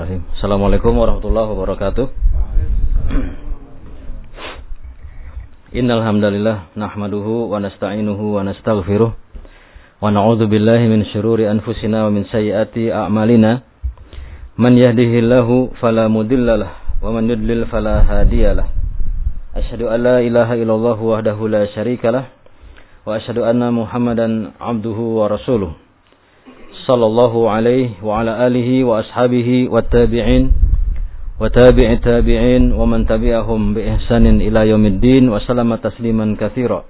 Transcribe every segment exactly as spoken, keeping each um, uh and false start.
Bismillahirrahmanirrahim. Assalamualaikum warahmatullahi wabarakatuh. Innal hamdalillah nahmaduhu wa nasta'inuhu wa nastaghfiruh wa na'udzu billahi min syururi anfusina wa min sayyiati a'malina. Man yahdihillahu fala mudhillalah wa man yudlil fala hadiyalah. Asyhadu an la ilaha illallah wahdahu la syarikalah wa asyhadu anna Muhammadan abduhu wa rasuluh. Sallallahu alaihi wa ala alihi wa ashabihi wa tabi'in wa tabi'i tabi'in wa man tabi'ahum bi ihsanin ila yaumiddin wa sallama tasliman katsira.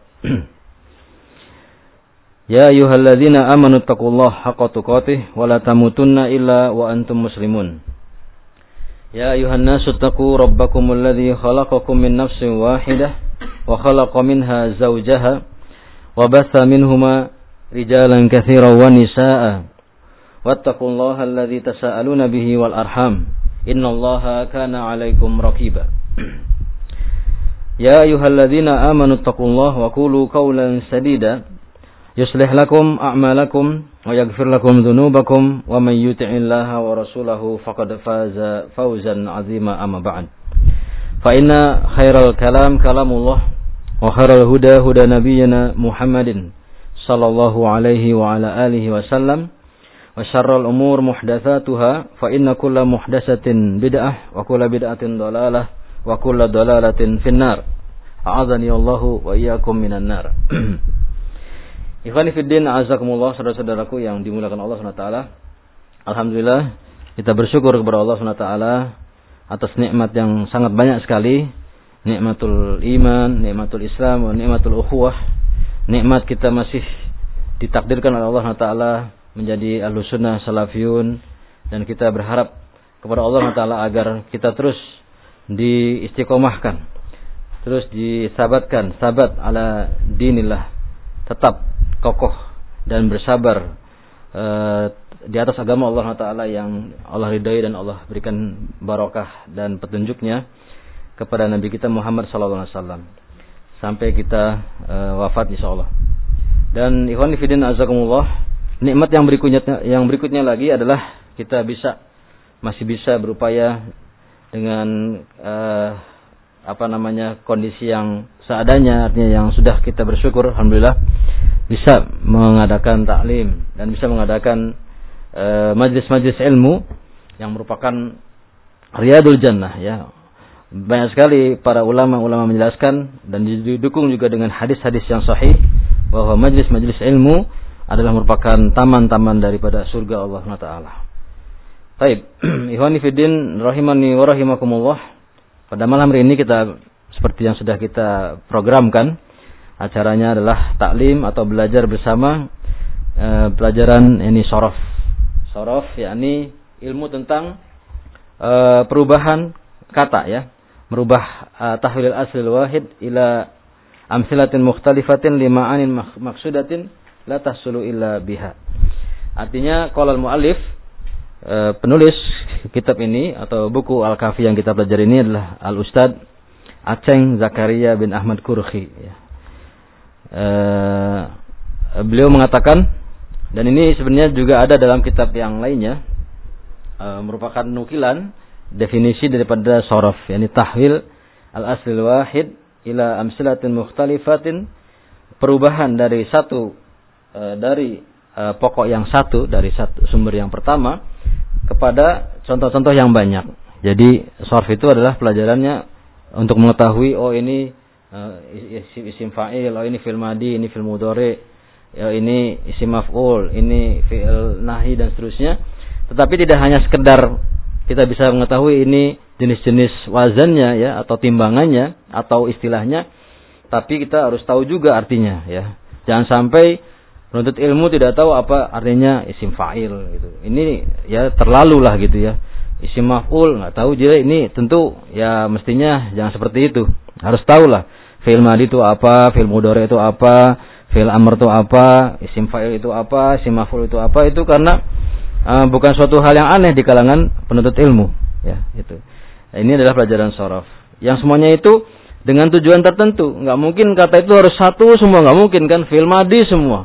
Ya ayyuhalladzina amanu taqullaha haqqa tuqatih wa la tamutunna illa wa antum muslimun. Ya ayyuhan nasu taqu rabbakumul ladzi khalaqakum min nafsin wahidah wa khalaqa minha zawjaha wa batha minhuma rijalan katsiran wa nisaa'a. Wattaqullaha alladzi tasaaluna bihi wal arham innallaha kana 'alaikum raqiba. Ya ayyuhalladzina amanu taqullaha wa qulu qawlan sadida yuslih lakum a'malakum wa yaghfir lakum dhunubakum wa may yuti'illaha wa rasulahu faqad faza fawzan 'azima amma ba'd. Fa inna khairal kalam kalamullah wa khairal huda huda nabiyyina Muhammadin sallallahu alaihi wa ala alihi wasallam. Wa syarrul umur muhdatsatuha fa inna kulla muhdatsatin bid'ah wa kulla bid'atin dhalalah wa kulla dhalalatin finnar. A'adzani Allahu wa iyyakum minan nar. Ikhwani fid din, a'azzakumullah, saudara-saudaraku yang dimuliakan Allah Subhanahu wa taala. Alhamdulillah kita bersyukur kepada Allah Subhanahu wa taala atas nikmat yang sangat banyak sekali, nikmatul iman, nikmatul Islam, nikmatul ukhuwah. Nikmat kita masih ditakdirkan oleh Allah Subhanahu wa taala menjadi ahlussunnah salafiyun, dan kita berharap kepada Allah Taala agar kita terus diistiqomahkan, terus disabatkan, sabat ala dinillah, tetap kokoh dan bersabar uh, di atas agama Allah Taala yang Allah ridai dan Allah berikan barakah dan petunjuknya kepada Nabi kita Muhammad sallallahu alaihi wasallam sampai kita uh, wafat insyaallah. Dan ikhwan fillah azakumullah, nikmat yang berikutnya yang berikutnya lagi adalah kita bisa masih bisa berupaya dengan uh, apa namanya kondisi yang seadanya, artinya yang sudah kita bersyukur alhamdulillah bisa mengadakan taklim dan bisa mengadakan uh, majlis-majlis ilmu yang merupakan riyadul jannah ya. Banyak sekali para ulama-ulama menjelaskan dan didukung juga dengan hadis-hadis yang sahih bahwa majlis-majlis ilmu adalah merupakan taman-taman daripada surga Allah Taala. Baik, ikhwani fiddin rahimani wa rahimakumullah. Pada malam hari ini kita seperti yang sudah kita programkan, acaranya adalah taklim atau belajar bersama eh, pelajaran ini sorof. Sorof yakni ilmu tentang eh, perubahan kata ya, merubah eh, tahwil aslil wahid ila amsilatin mukhtalifatin lima'anin maksudatin la tahsulu illa biha. Artinya qala al-muallif, e, penulis kitab ini atau buku Al-Kafi yang kita pelajari ini adalah Al-Ustad Aceng Zakaria bin Ahmad Kurhi ya. E, beliau mengatakan, dan ini sebenarnya juga ada dalam kitab yang lainnya, e, merupakan nukilan definisi daripada sorof, yakni tahwil al-aslil wahid ila amsilatin mukhtalifatin, perubahan dari satu dari uh, pokok yang satu, dari satu sumber yang pertama kepada contoh-contoh yang banyak. Jadi sharf itu adalah pelajarannya untuk mengetahui oh ini uh, isim, isim fa'il, oh ini fi'il madi, ini fi'il mudhari, oh ini isim maf'ul, ini fi'il nahi dan seterusnya. Tetapi tidak hanya sekedar kita bisa mengetahui ini jenis-jenis wazannya ya atau timbangannya atau istilahnya, tapi kita harus tahu juga artinya ya. Jangan sampai penuntut ilmu tidak tahu apa artinya isim fa'il gitu. Ini ya terlalu lah gitu ya. Isim maf'ul enggak tahu, jadi ini tentu ya mestinya jangan seperti itu. Harus tahu lah fi'il madi itu apa, fi'il mudhari itu apa, fi'il amr itu apa, isim fa'il itu apa, isim maf'ul itu apa, itu karena uh, bukan suatu hal yang aneh di kalangan penuntut ilmu ya itu. Nah, ini adalah pelajaran sorof. Yang semuanya itu dengan tujuan tertentu. Enggak mungkin kata itu harus satu semua, enggak mungkin kan, fi'il madi semua.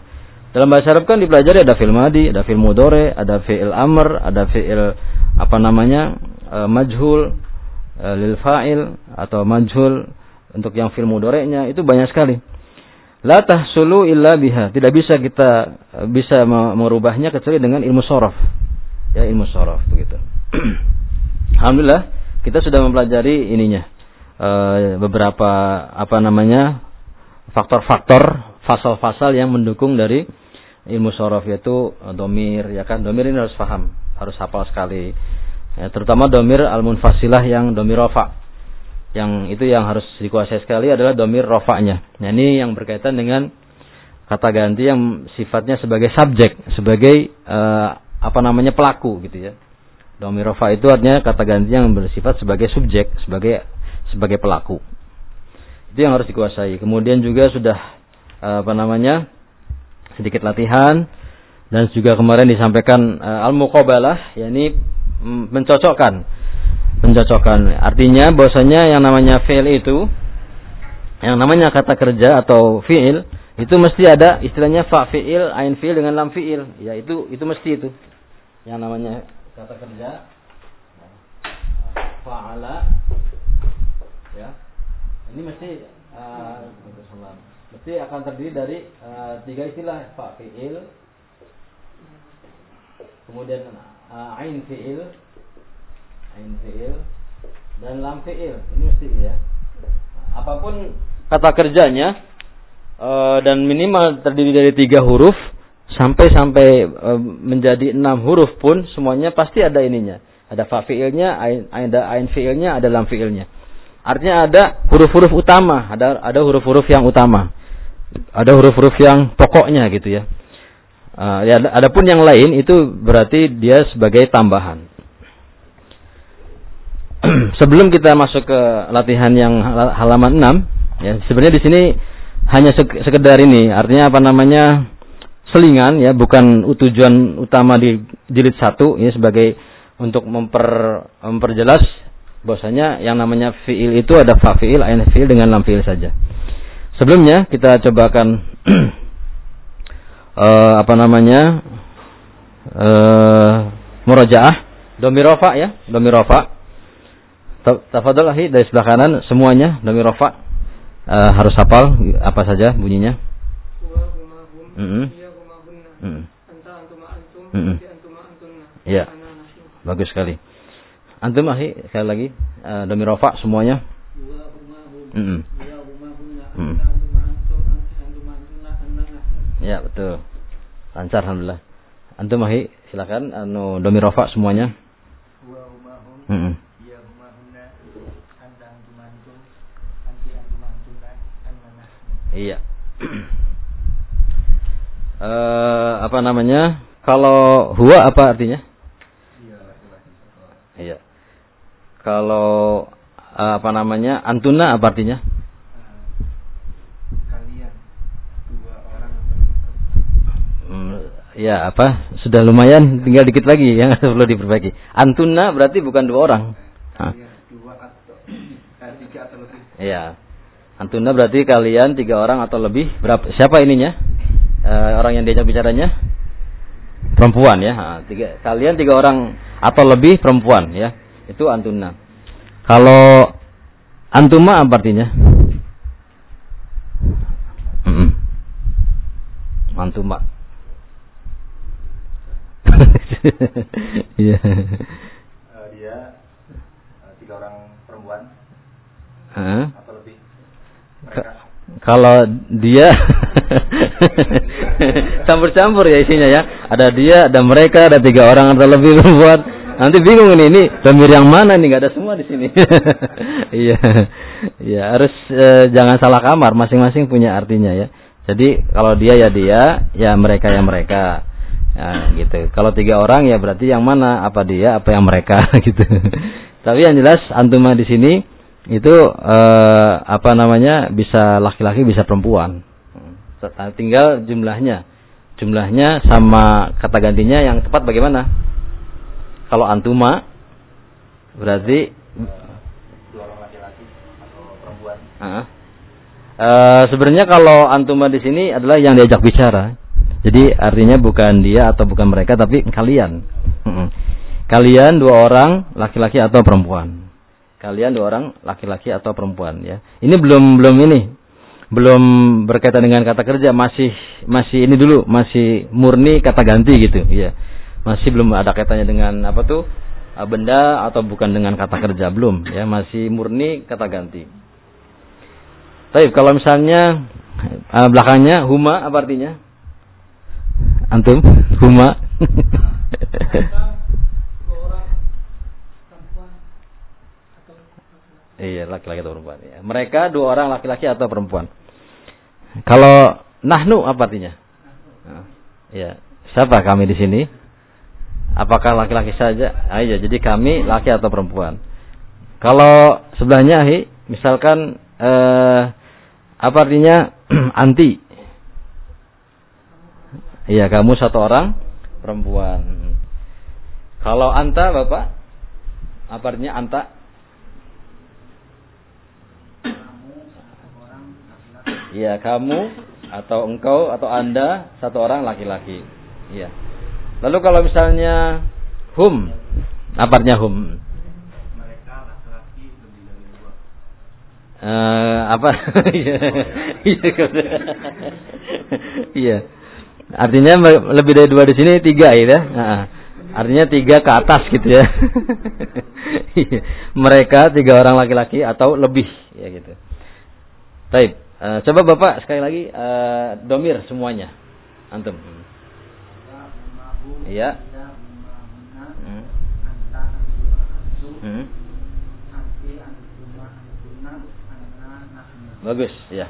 Dalam bahasa Arab kan dipelajari ada fi'il madi, ada fi'il mudhari, ada fi'il amr, ada fi'il apa namanya e, majhul e, lil fa'il atau majhul untuk yang fi'il mudhari'nya, itu banyak sekali. La tahsulu illa biha, tidak bisa kita bisa merubahnya kecuali dengan ilmu sharaf. Ya, ilmu sharaf begitu. Alhamdulillah kita sudah mempelajari ininya e, beberapa apa namanya faktor-faktor, fasal-fasal yang mendukung dari ilmu sharaf, yaitu domir, ya kan? Domir ini harus paham, harus hafal sekali. Ya, terutama domir al-munfasilah yang domir rafa. Yang itu yang harus dikuasai sekali adalah domir rafa'nya. Nah, ini yang berkaitan dengan kata ganti yang sifatnya sebagai subjek, sebagai uh, apa namanya pelaku gitu ya. Domir rafa itu artinya kata ganti yang bersifat sebagai subjek, sebagai sebagai pelaku. Itu yang harus dikuasai. Kemudian juga sudah uh, apa namanya? sedikit latihan, dan juga kemarin disampaikan uh, al-muqabalah, yakni mm, mencocokkan. Mencocokkan artinya bahwasanya yang namanya fi'il itu, yang namanya kata kerja atau fi'il itu mesti ada istilahnya fa fi'il, ain fi'il dengan lam fi'il. Ya, itu itu mesti itu. Yang namanya kata kerja fa'ala, ya. Ini mesti uh, mesti akan terdiri dari uh, tiga istilah, fa fi'il, kemudian uh, ain fi'il, ain fi'il dan lam fi'il. Ini mesti ya. Apapun kata kerjanya uh, dan minimal terdiri dari tiga huruf sampai sampai uh, menjadi enam huruf pun semuanya pasti ada ininya. Ada fa fi'ilnya, ain ada ain fi'ilnya, ada lam fi'ilnya. Artinya ada huruf-huruf utama, ada ada huruf-huruf yang utama. Ada huruf-huruf yang pokoknya gitu ya. Uh, ya adapun yang lain itu berarti dia sebagai tambahan. Sebelum kita masuk ke latihan yang halaman enam, ya sebenarnya di sini hanya sekedar ini, artinya apa namanya selingan ya, bukan tujuan utama di jilid satu ini, sebagai untuk memper, memperjelas bahwasanya yang namanya fiil itu ada fa fiil, ain fiil dengan lam fiil saja. Sebelumnya kita cobakan uh, apa namanya uh, murajaah dhamir rafa ya, dhamir rafa. Tafadhol ahi dari sebelah kanan semuanya dhamir rafa, uh, harus hafal apa saja bunyinya. Heeh. Heeh. Iya. Bagus sekali. Antum ahi sekali lagi uh, dhamir rafa semuanya. Heeh. Hmm. Ya betul, lancar alhamdulillah. Antum ahi silakan anu dhamir rafa semuanya. Heeh. Iya. uh, apa namanya? Kalau huwa apa artinya? Iya. Kalau uh, apa namanya? Antuna apa artinya? Ya apa, sudah lumayan, tinggal dikit lagi yang perlu diperbaiki. Antuna berarti bukan dua orang. Hah? Iya. Antuna berarti kalian tiga orang atau lebih. Berapa? Siapa ininya? E, orang yang diajak bicaranya? Perempuan ya. Ha, tiga, kalian tiga orang atau lebih perempuan ya. Itu antuna. Kalau antuma apa artinya? Mm-mm. Antuma. Iya. uh, dia uh, tiga orang perempuan uh, atau lebih. Mereka. Kalau dia campur-campur ya isinya ya. Ada dia, ada mereka, ada tiga orang atau lebih perempuan. Nanti bingung ini, ini dhamir yang mana nih? Nggak ada semua di sini. Iya, iya harus uh, jangan salah kamar. Masing-masing punya artinya ya. Jadi kalau dia ya dia, ya mereka ya mereka. Ya, gitu. Kalau tiga orang ya berarti yang mana? Apa dia? Apa yang mereka? Gitu. Tapi yang jelas antuma di sini itu eh, apa namanya? Bisa laki-laki, bisa perempuan. Tinggal jumlahnya, jumlahnya sama kata gantinya yang tepat bagaimana? Kalau antuma berarti dua orang laki-laki atau perempuan. Uh, uh, sebenarnya kalau antuma di sini adalah yang diajak bicara. Jadi artinya bukan dia atau bukan mereka, tapi kalian. Kalian dua orang laki-laki atau perempuan. Kalian dua orang laki-laki atau perempuan, ya. Ini belum belum ini. Belum berkaitan dengan kata kerja, masih masih ini dulu, masih murni kata ganti gitu, ya. Masih belum ada kaitannya dengan apa tuh? Benda atau bukan dengan kata kerja, belum, ya, masih murni kata ganti. Baik, kalau misalnya belakangnya huma apa artinya? Antum, huma. Iya, laki-laki atau perempuan. Ya. Mereka dua orang laki-laki atau perempuan. Kalau nahnu apa artinya? Nah, ya, siapa kami di sini? Apakah laki-laki saja? Ah, iya, jadi kami laki atau perempuan. Kalau sebelahnya, hi, misalkan eh, apa artinya anti? Iya, kamu satu orang perempuan. Kalau anta, Bapak, apa artinya anta? Iya, kamu atau engkau atau anda satu orang laki-laki. Iya. Lalu kalau misalnya hum, apa artinya hum? Mereka laki-laki lebih dari dua. Uh, apa? Iya. Artinya lebih dari dua di sini tiga, ya. Nah, artinya tiga ke atas gitu ya. Mereka tiga orang laki-laki atau lebih, ya gitu. Baik. Uh, coba Bapak sekali lagi uh, domir semuanya. Antum. Iya. Hmm. Hmm. Bagus, ya.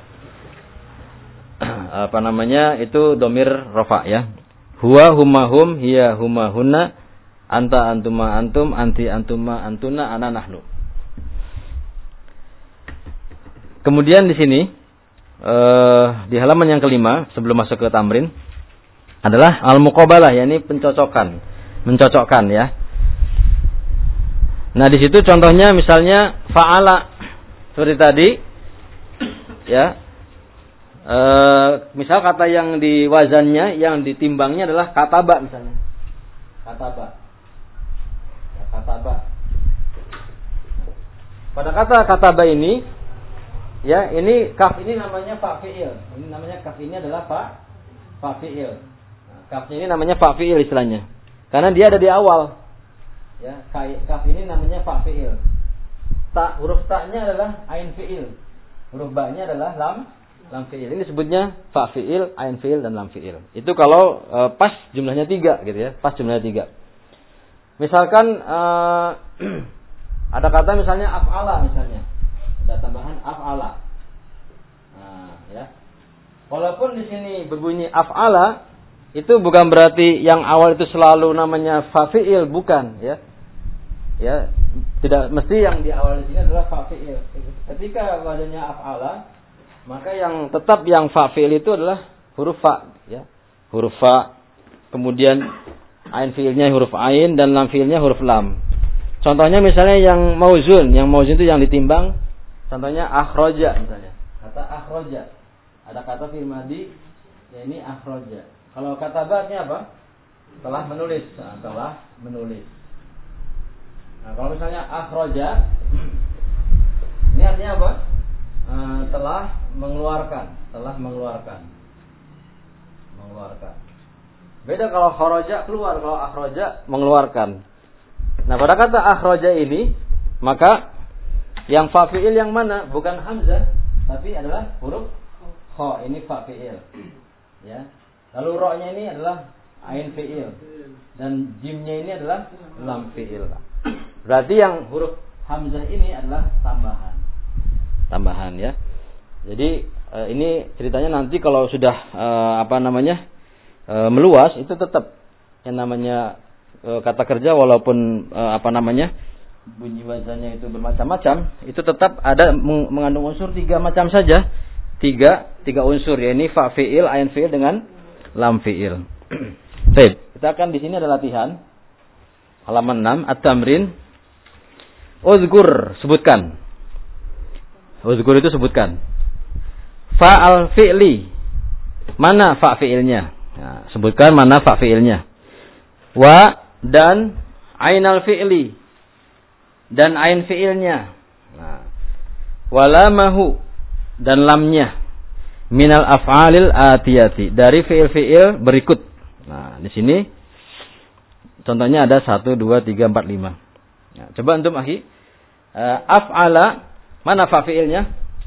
Apa namanya? Itu domir rofa, ya. Huwa huma hum, hiya huma hunna, anta antuma antum, anti antuma antuna, ana nahnu. Kemudian di sini Uh, di halaman yang kelima sebelum masuk ke tamrin adalah al-muqabalah, yakni pencocokan, mencocokkan, ya. Nah, di situ contohnya misalnya fa'ala seperti tadi, ya. Uh, misal kata yang di wazannya, yang ditimbangnya adalah kataba misalnya. Kataba. Ya, kataba. Pada kata kataba ini, ya, ini kaf ini namanya fa fi'il. Ini namanya kaf ini adalah fa fa fi'il. Nah, kafnya ini namanya fa fi'il istilahnya. Karena dia ada di awal. Ya, kaf ini namanya fa fi'il. Ta, huruf ta-nya adalah ain fi'il. Huruf ba-nya adalah lam lam fi'il. Ini sebutnya fa fi'il, ain fi'il dan lam fi'il. Itu kalau e, pas jumlahnya tiga gitu ya, pas jumlahnya tiga. Misalkan e, ada kata misalnya af'ala misalnya. Ada tambahan af'ala. Nah, ya. Walaupun di sini berbunyi af'ala, itu bukan berarti yang awal itu selalu namanya fa'fi'il, bukan, ya. Ya, tidak mesti yang di awal di sini adalah fa'fi'il. Ketika wazannya af'ala, maka yang tetap yang fa'fi'il itu adalah huruf fa, ya. Huruf fa. Kemudian ain fi'ilnya huruf ain dan lam fi'ilnya huruf lam. Contohnya misalnya yang mauzun, yang mauzun itu yang ditimbang. Contohnya akhroja misalnya. Kata akhroja. Ada kata fi'il madhi, ya ini akhroja. Kalau kata ba-nya apa? Telah menulis. Nah, telah menulis. Nah, kalau misalnya akhroja, ini artinya apa? E, telah mengeluarkan. Telah mengeluarkan. Mengeluarkan. Beda kalau kharaja keluar. Kalau akhroja mengeluarkan. Nah, pada kata akhroja ini, maka yang fa fi'il yang mana? Bukan hamzah, tapi adalah huruf kha. Ini fa fi'il. Ya. Lalu ro-nya ini adalah ain fi'il dan jimnya ini adalah lam fi'il. Berarti yang huruf hamzah ini adalah tambahan. Tambahan, ya. Jadi eh, ini ceritanya nanti kalau sudah eh, apa namanya? Eh, meluas, itu tetap yang namanya eh, kata kerja walaupun eh, apa namanya? bunyi wazannya itu bermacam-macam, itu tetap ada mengandung unsur tiga macam saja, tiga tiga unsur, yakni fa fi'il, ain fi'il dengan lam fi'il. Baik, kita akan di sini ada latihan halaman enam at-tamrin. Uzkur, sebutkan. Uzkur itu sebutkan. Fa'al fi'li. Mana fa fi'ilnya? Nah, sebutkan mana fa fi'ilnya. Wa dan ainal fi'li dan ain fi'ilnya. Nah, walamahu dan lamnya minal af'alil atiyati dari fi'il-fi'il berikut. Nah, di sini contohnya ada satu, dua, tiga, empat, lima. Nah, coba antum akhi, uh, af'ala mana fa fi'ilnya?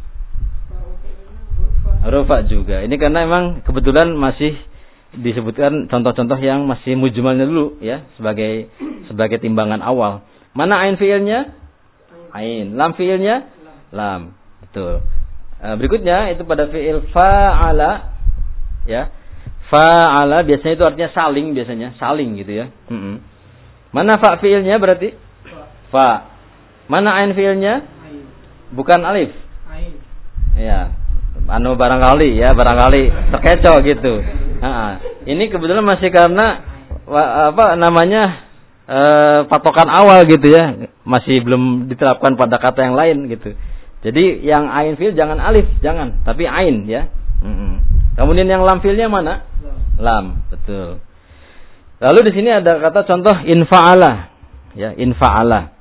Rufa juga. Ini karena memang kebetulan masih disebutkan contoh-contoh yang masih mujmalnya dulu ya sebagai sebagai timbangan awal. Mana ain fi'ilnya? Ain. Lam fi'ilnya? Lam. Betul. Uh, berikutnya itu pada fi'il fa'ala ya. Fa'ala biasanya itu artinya saling biasanya, saling gitu ya. Mm-mm. Mana fa fi'ilnya berarti? Fa. Mana ain fi'ilnya? Bukan alif. Ain. Ya. Anu barangkali ya, barangkali terkecoh gitu. Nah, ini kebetulan masih karena apa namanya e, patokan awal gitu ya, masih belum diterapkan pada kata yang lain gitu. Jadi yang ain fi'il jangan alif, jangan, tapi ain ya. Mm-mm. Kemudian yang lam fi'ilnya mana? Lam. Lam, betul. Lalu di sini ada kata contoh infa'ala, ya infa'ala.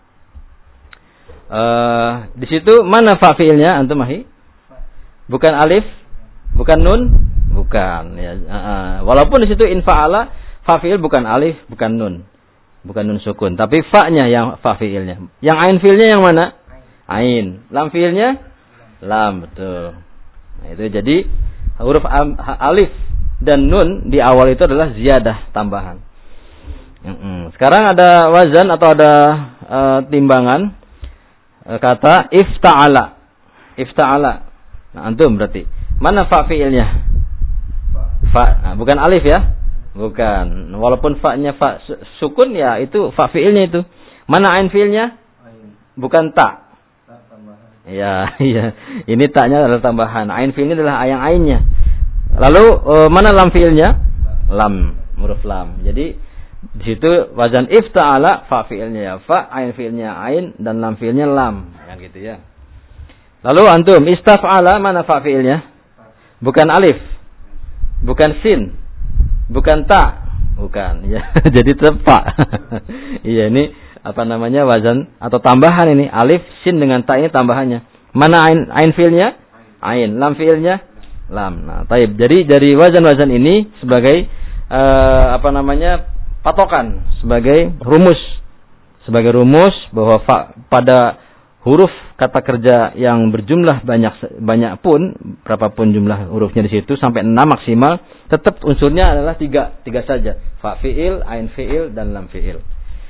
E, di situ mana fa fi'ilnya antum ahi? Bukan alif, bukan nun, bukan. Ya, uh, walaupun di situ infa'ala, fa fi'il bukan alif, bukan nun, bukan nun sukun, tapi fa-nya yang fa fi'ilnya. Yang ain fi'ilnya yang mana? Ain. Lam fi'ilnya? Lam, betul. Nah, itu jadi huruf alif dan nun di awal itu adalah ziyadah, tambahan. Uh-uh. Sekarang ada wazan atau ada uh, timbangan uh, kata ifta'ala. Ifta'ala. Nah, antum berarti. Mana fa fi'ilnya? Fa. Nah, bukan alif ya? Bukan. Walaupun fa-nya fa sukun ya itu fa fi'ilnya itu. Mana ain fi'ilnya? Bukan ta. Ta tambahan. Ya, iya. Ini ta-nya adalah tambahan. Ain fi'ilnya adalah yang ainnya. Lalu uh, mana lam fi'ilnya? Lam, huruf lam. Jadi di situ wazan ifta'ala fa fi'ilnya ya fa, ain fi'ilnya ain dan lam fi'ilnya lam. Kan gitu ya. Lalu antum istaf'ala mana fa fi'ilnya? Bukan alif. Bukan sin. Bukan ta. Bukan ya. Jadi tetap fa. Iya ini apa namanya wazan atau tambahan ini alif sin dengan ta ini tambahannya. Mana ain ain fi'ilnya? Ain. Lam fi'ilnya? Lam. Nah, taib. Jadi dari wazan-wazan ini sebagai uh, apa namanya patokan, sebagai rumus. Sebagai rumus bahwa fa pada huruf kata kerja yang berjumlah banyak banyak pun, berapapun jumlah hurufnya di situ sampai enam maksimal, tetap unsurnya adalah tiga, tiga saja. Fa fi'il, ain fi'il dan lam fi'il.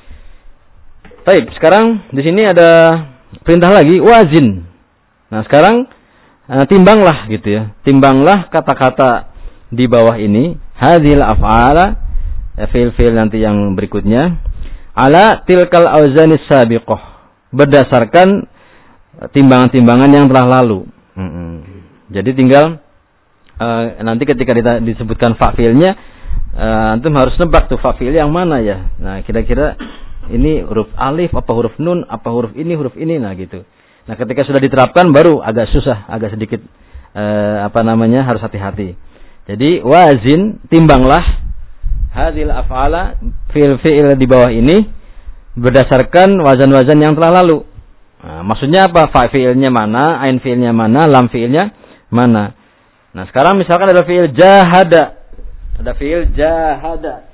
Baik, sekarang di sini ada perintah lagi wazin. Nah, sekarang timbanglah gitu ya. Timbanglah kata-kata di bawah ini, hadzil af'ala, fi'il-fi'il nanti yang berikutnya, ala tilkal auzanis sabiqah. Berdasarkan timbangan-timbangan yang telah lalu. Mm-hmm. Jadi tinggal uh, nanti ketika disebutkan fa'ilnya, uh, antum harus nebak tuh fa'il yang mana ya. Nah, kira-kira ini huruf alif apa huruf nun, apa huruf ini, huruf ini, nah gitu. Nah, ketika sudah diterapkan baru agak susah, agak sedikit uh, apa namanya harus hati-hati. Jadi wazin, timbanglah hadil af'ala, fi'il-fi'il di bawah ini berdasarkan wazan-wazan yang telah lalu. Nah, maksudnya apa? Fa fi'ilnya mana, ain fi'ilnya mana, lam fi'ilnya mana. Nah, sekarang misalkan ada fi'il jahada. Ada fi'il jahada.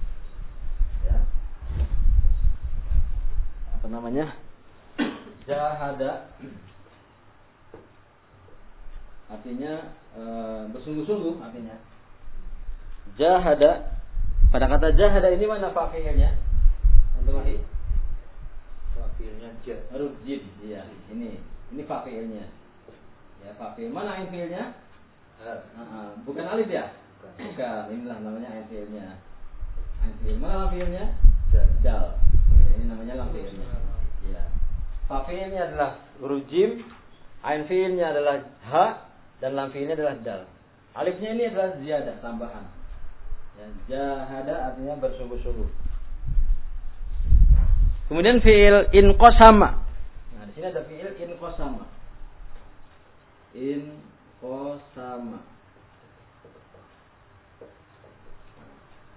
Ya. Apa namanya? Jahada. Artinya e, bersungguh-sungguh artinya. Jahada. Pada kata jahada ini mana fa fi'ilnya? Untuk lagi? Fa'ilnya jad. Huruf jid, iya. Ini, ini fa'ilnya. Ya, fa'il. Mana ain fi'ilnya? Uh, bukan alif ya? Bukan. Bukan. Inilah namanya ain fi'ilnya. Ain fi'il. Mana lam fi'ilnya? Dal. Ya, ini namanya lam fi'ilnya. Ya. Fa'ilnya adalah huruf jim, ain fi'ilnya adalah ha, dan lam fi'ilnya adalah dal. Alifnya ini adalah ziyadah, tambahan. Ya, jahada artinya bersungguh-sungguh. Kemudian fi'il inqasama. Nah, di sini ada fi'il inqasama. Inqasama.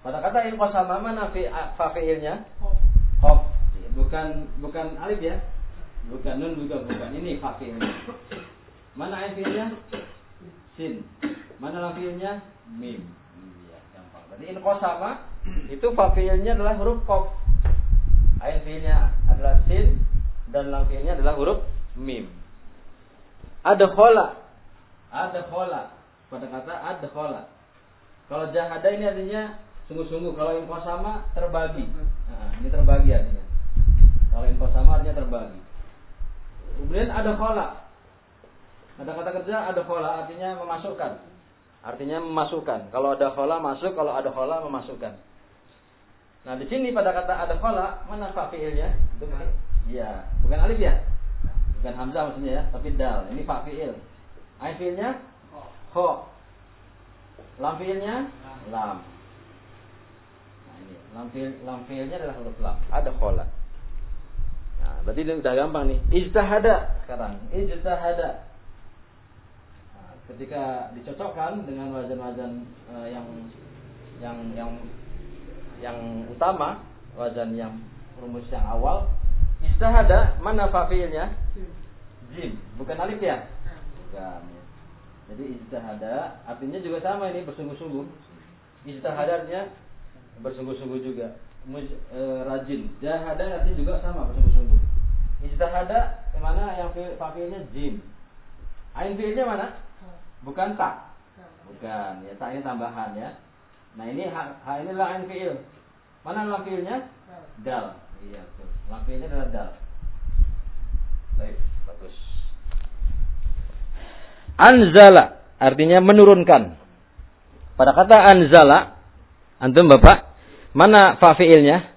Pada kata in qasama mana fi fa fi'ilnya? Qaf. Bukan bukan alif ya. Bukan nun juga bukan. Ini fa fi'ilnya. Mana ain fi'ilnya? Sin. Mana lam fi'ilnya? Mim. Iya, gampang. Berarti in qasama itu fa fi'ilnya adalah huruf qaf. Ain fi'ilnya adalah sin dan lam fi'ilnya adalah huruf mim. Adkhala. Adkhala. Pada kata adkhala. Kalau jahada ini artinya sungguh-sungguh. Kalau in qasama terbagi. Nah, ini terbagi artinya. Kalau in qasama artinya terbagi. Kemudian adkhala. Ada kata kerja adkhala artinya memasukkan. Artinya memasukkan. Kalau adkhala masuk, kalau adkhala memasukkan. Nah, di sini pada kata adkhala mana fa fi'ilnya? Itu ya, bukan alif ya? Bukan hamzah maksudnya ya, tapi dal. Ini fa fi'il. Ain fi'ilnya kha. Lam fi'ilnya lam. Nah, ini lam fi'il lam fi'ilnya adalah huruf lam. Adkhala. Nah, berarti ini udah gampang nih. Ijtihada sekarang. Ijtihada. Nah, ketika dicocokkan dengan wazan-wazan uh, yang yang yang yang utama, wazan yang rumus yang awal, ijtihada mana fa fi'ilnya? Jim, bukan alif ya? Bukan. Jadi ijtihada artinya juga sama ini, bersungguh-sungguh. Ijtihada artinya bersungguh-sungguh juga. Muj, e, rajin. Jahada artinya juga sama, bersungguh-sungguh. Ijtihada mana yang fa fi'ilnya jim. Ain fi'ilnya mana? Bukan ta. Bukan, ya ta ini tambahan ya. Nah, ini ha, ha inilah ain fi'il. Mana lam fi'ilnya? Dal. Iya, betul. Lam fi'ilnya adalah dal. Baik, bagus. Anzala artinya menurunkan. Pada kata anzala, antum Bapak, mana fa fi'ilnya?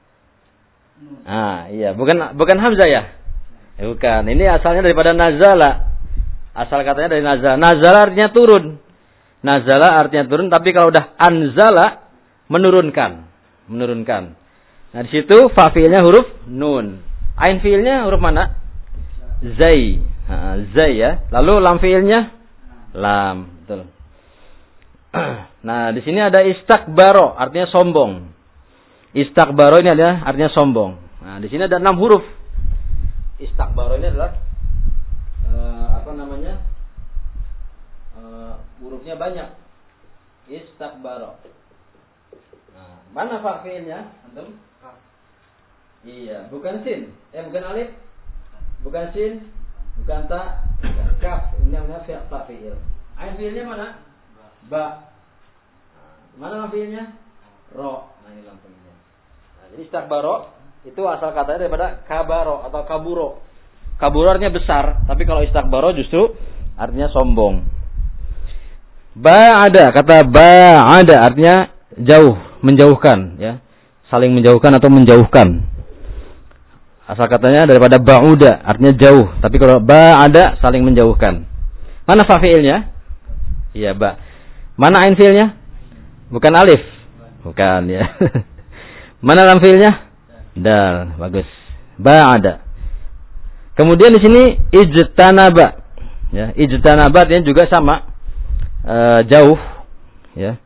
Ah, iya, bukan bukan hamzah ya? Eh, bukan. Ini asalnya daripada nazala. Asal katanya dari nazala. Nazala artinya turun. Nazala artinya turun, tapi kalau udah anzala menurunkan, menurunkan. Nah, di situ fa fi'ilnya huruf nun. Ain fi'ilnya huruf mana? Zai. Ha, zai ya. Lalu lam fi'ilnya lam, betul. Nah, di sini ada istakbaro, artinya sombong. Istakbaro ini adalah artinya sombong. Nah, di sini ada enam huruf. Istakbaro ini adalah uh, apa namanya? Uh, hurufnya banyak. Istakbaro. Nah, mana fa fi'ilnya? Antum? Iya, bukan sin. Eh, bukan alif. Bukan sin. Bukan ta, bukan kaf. Ini namanya fa fi'il. Ain fi'ilnya mana? Ba. Nah, mana lam fi'ilnya? Ro. Nah, ini lam fi'ilnya. Nah, jadi istakbaro itu asal katanya daripada kabaro atau kaburo. Kaburo artinya besar, tapi kalau istakbaro justru artinya sombong. Ba'ada, kata ba'ada artinya jauh, menjauhkan ya. Saling menjauhkan atau menjauhkan. Asal katanya daripada ba'uda, artinya jauh. Tapi kalau ba'ada, saling menjauhkan. Mana fa fi'ilnya? Iya, ba. Mana ain fi'ilnya? Bukan alif. Bukan ya. Mana lam fi'ilnya? Dal. Bagus. Ba'ada. Kemudian di sini ijtanaba. Ya, ijtanaba artinya juga sama. E, jauh. Ya.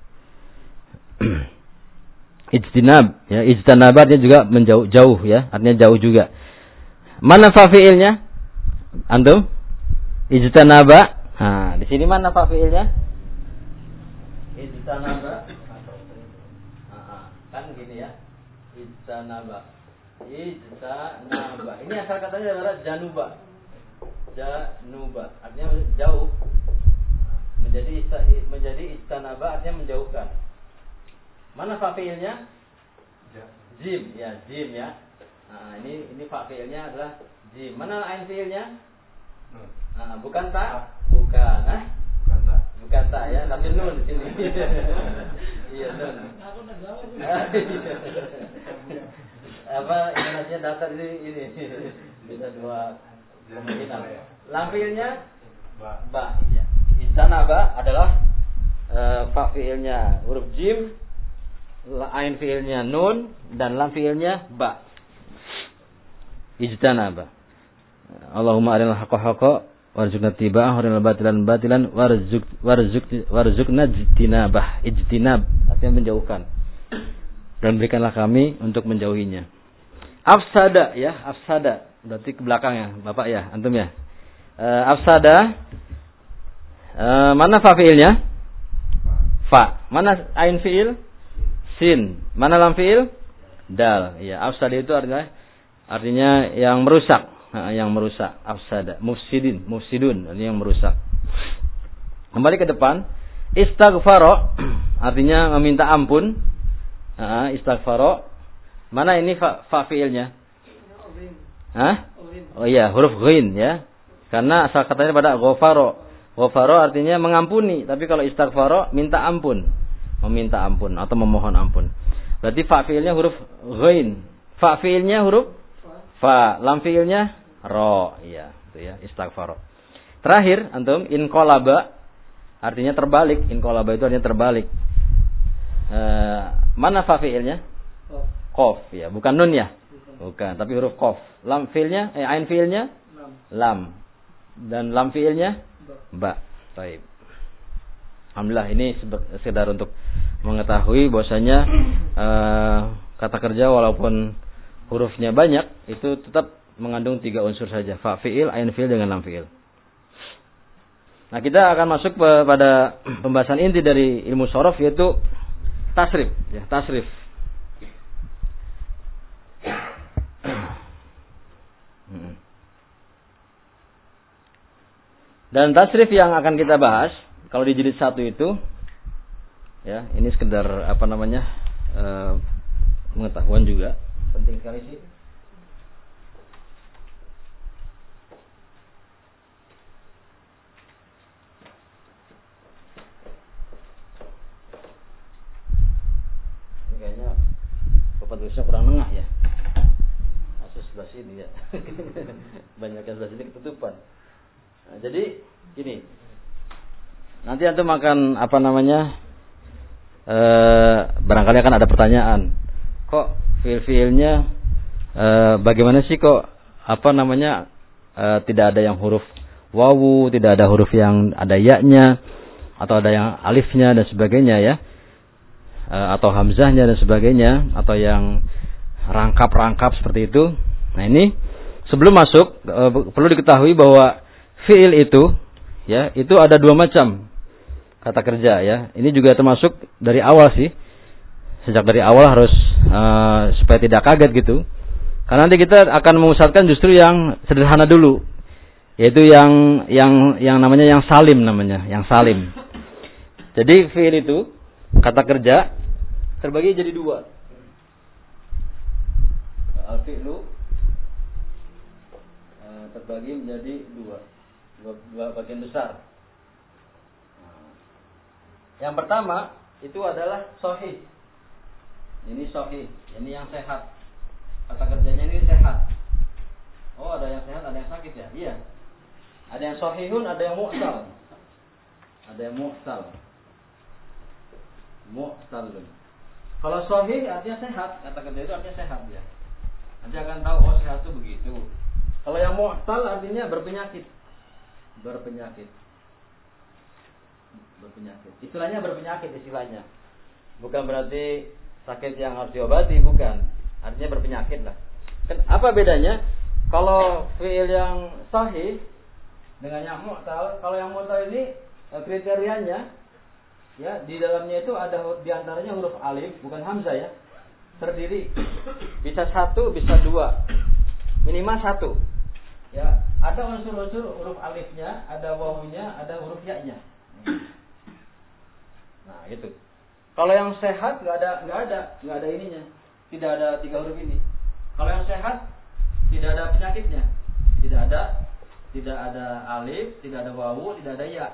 Ijtinab, ya, ijtanaba artinya juga menjauh, jauh ya, artinya jauh juga. Mana fa fi'ilnya? Antum? Ijtanaba. Nah, di sini mana fa fi'ilnya? Ijtanaba. Nah, kan gini ya. Ijtanaba. Ijtanaba. Ini asal katanya adalah januba. Januba, artinya jauh. Menjadi menjadi ijtanaba artinya menjauhkan. Mana fa fi'ilnya? Jim, ya, jim ya. Nah, ini ini fa fi'ilnya adalah jim. Mana ain fi'ilnya? Nah, bukan ta? Bukan, ah? Bukan ta. Bukan ta ya, tapi nun di sini. Iya, nun. Apa Indonesia data ini ini bisa dua kemungkinan. Lam fi'ilnya ba. Ba, iya. Ijtanaba adalah uh, fa fi'ilnya huruf jim. Ain fi'ilnya nun dan lam fi'ilnya ba. Ijtanaba. Allahumma arinal haqqa haqqa warzuqna tiba'ah wa arinal batilan batilan warzuq warzuq warzuqna ijtinabah. Ijtinab artinya menjauhkan. dan berikanlah kami untuk menjauhinya. Afsada ya, afsada. Berarti ke belakang ya, Bapak ya, antum ya. E, afsada. E, mana fa fiilnya? Fa. Mana ain fiil? Sin. Mana lam fiil? Dal. Ya, afsada itu artinya artinya yang merusak, nah, yang merusak. Afsada, mufsidin, mufsidun, artinya yang merusak. Kembali ke depan, istaghfara artinya meminta ampun. Nah, istaghfara. Mana ini fa, fa fiilnya? Hah? Oh iya, huruf ghin ya. Karena asal katanya pada ghafara. Ghafara artinya mengampuni, tapi kalau istaghfara minta ampun. Meminta ampun atau memohon ampun. Berarti fa fiilnya huruf ghin. Fa fiilnya huruf fa, lam fiilnya ra. Iya, itu ya, istaghfara. Terakhir antum inqalaba artinya terbalik. Inqalaba itu artinya terbalik. E, mana fa fiilnya? Qaf ya, bukan nun ya. Bukan, tapi huruf qaf. Lam fiilnya, eh ain fiilnya lam. lam. Dan lam fiilnya ba. Baik. Alhamdulillah ini sekedar untuk mengetahui bahwasanya uh, kata kerja walaupun hurufnya banyak itu tetap mengandung tiga unsur saja, fa fiil, ain fiil dengan lam fiil. Nah, kita akan masuk pada pembahasan inti dari ilmu shorof yaitu tasrif, ya, tasrif. Dan tasrif yang akan kita bahas kalau di jilid satu itu, ya ini sekedar apa namanya e, pengetahuan juga penting sekali sih. Ini kayaknya bapak tulisnya kurang nengah ya. Masuk sebelah sini ya. Banyak yang sebelah sini ketutupan. Nah, jadi gini, nanti antum akan apa namanya e, barangkali akan ada pertanyaan, kok fiil-fiilnya e, bagaimana sih kok apa namanya e, tidak ada yang huruf wawu, tidak ada huruf yang ada ya-nya atau ada yang alifnya dan sebagainya ya, e, atau hamzahnya dan sebagainya, atau yang rangkap-rangkap seperti itu. Nah, ini sebelum masuk e, perlu diketahui bahwa fiil itu, ya, itu ada dua macam kata kerja, ya. Ini juga termasuk dari awal sih, sejak dari awal harus uh, supaya tidak kaget gitu. Karena nanti kita akan memusatkan justru yang sederhana dulu, yaitu yang yang yang namanya yang salim namanya, yang salim. Jadi fiil itu kata kerja terbagi jadi dua. Al-fi'lu uh, terbagi menjadi dua. Dua, dua bagian besar. Yang pertama itu adalah sahih. Ini sahih, ini yang sehat. Kata kerjanya ini sehat. Oh, ada yang sehat, ada yang sakit ya? Iya. Ada yang sahihun, ada yang mu'tal. Ada yang mu'tal. Mu'talun. Kalau sahih artinya sehat, kata kerja itu artinya sehat ya. Nanti akan tahu oh sehat itu begitu. Kalau yang mu'tal artinya berpenyakit. Berpenyakit. Berpenyakit. Istilahnya berpenyakit istilahnya. Bukan berarti sakit yang harus diobati, bukan. Artinya berpenyakit lah. Apa bedanya? Kalau fiil yang sahih dengan yang mu'tal, kalau yang mu'tal ini kriterianya ya di dalamnya itu ada di antaranya huruf alif, bukan hamzah ya. Terdiri bisa satu, bisa dua. Minimal satu. Ya, ada unsur-unsur huruf alifnya, ada wawunya, ada huruf ya-nya. Nah, itu. Kalau yang sehat nggak ada, nggak ada, nggak ada ininya. Tidak ada tiga huruf ini. Kalau yang sehat tidak ada penyakitnya. Tidak ada, tidak ada alif, tidak ada wawu, tidak ada ya.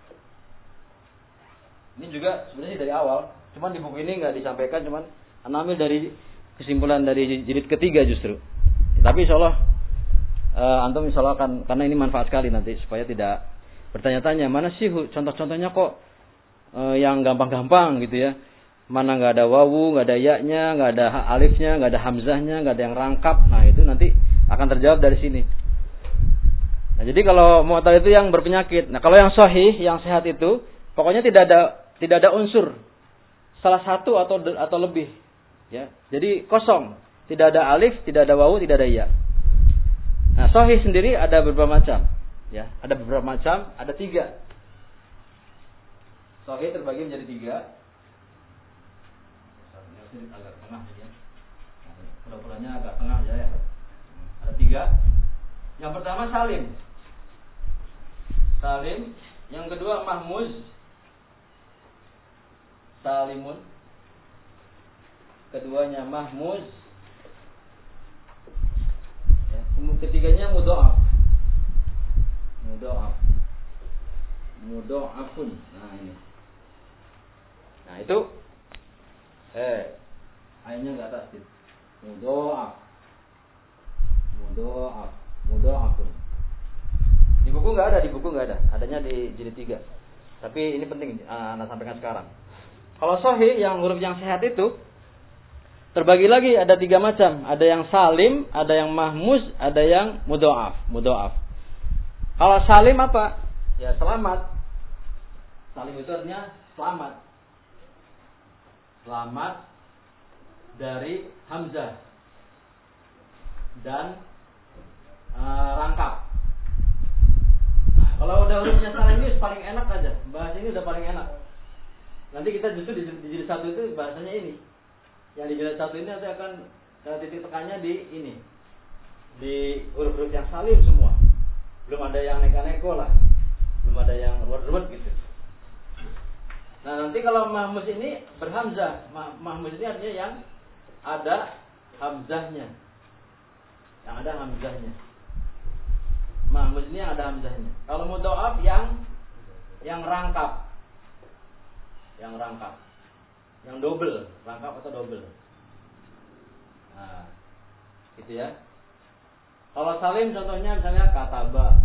Ini juga sebenarnya dari awal. Cuman di buku ini nggak disampaikan, cuman ambil dari kesimpulan dari jilid ketiga justru. Tapi insyaallah Uh, antum insyaallah akan, karena ini manfaat sekali nanti supaya tidak bertanya-tanya mana sih contoh-contohnya kok uh, yang gampang-gampang gitu ya, mana nggak ada wawu, nggak ada ya-nya, nggak ada alifnya, nggak ada hamzahnya, nggak ada yang rangkap. Nah itu nanti akan terjawab dari sini. Nah jadi kalau mu'tal itu yang berpenyakit. Nah kalau yang sahih, yang sehat itu pokoknya tidak ada tidak ada unsur salah satu atau atau lebih Ya, jadi kosong, tidak ada alif, tidak ada wawu, tidak ada ya. Nah, sahih sendiri ada beberapa macam. Ya, ada beberapa macam, ada tiga. Sahih terbagi menjadi tiga. Ini agak tengah ya. Pura-puranya agak tengah aja ya. Ada tiga. Yang pertama salim. Salim. Yang kedua mahmuz. Salimun. Keduanya mahmuz. Ya, ketiganya mudha'af. Mudha'af. Mudha'afun. Nah ini. Nah itu eh ainnya enggak atas gitu. Mudha'af. Mudha'af. Mudha'afun. Di buku enggak ada, di buku enggak ada. Adanya di jilid tiga. Tapi ini penting uh, Anda sampaikan sekarang. Kalau sahih yang huruf yang sehat itu terbagi lagi ada tiga macam. Ada yang salim, ada yang mahmuz, ada yang mudha'af. Mudha'af. Kalau salim apa? Ya selamat. Salim itu artinya selamat. Selamat dari hamzah dan uh, rangkap. Nah, kalau udah hurufnya salim ini paling enak aja. Bahasa ini udah paling enak. Nanti kita justru di, di jilid satu itu bahasanya ini. Yang di jilid satu ini nanti akan uh, titik tekannya di ini. Di huruf-huruf yang salim semua. Belum ada yang neko-neko lah. Belum ada yang ruwet-ruwet gitu. Nah nanti kalau mahmuz ini berhamzah. Mahmuz ini artinya yang ada hamzahnya. Yang ada hamzahnya. Mahmuz ini yang ada hamzahnya. Kalau mudha'af yang yang rangkap. Yang rangkap. Yang double, rangkap atau double. Nah, gitu ya. Kalau salim contohnya misalnya kataba,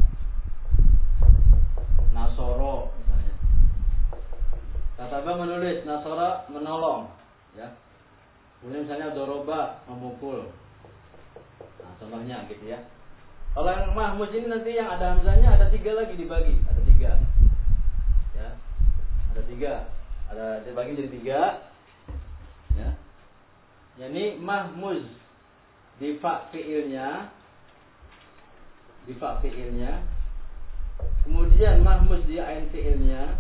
nasoro misalnya. Kataba menulis, nasora menolong, ya. Kemudian misalnya doroba memukul. Nah, contohnya gitu ya. Kalau yang mahmuz ini nanti yang ada hamzahnya ada tiga lagi dibagi, ada tiga, ya, ada tiga, ada dibagi jadi tiga, ya. Yani mahmuz di fa fiilnya, di fa fiilnya, kemudian mahmuz di ain fiilnya,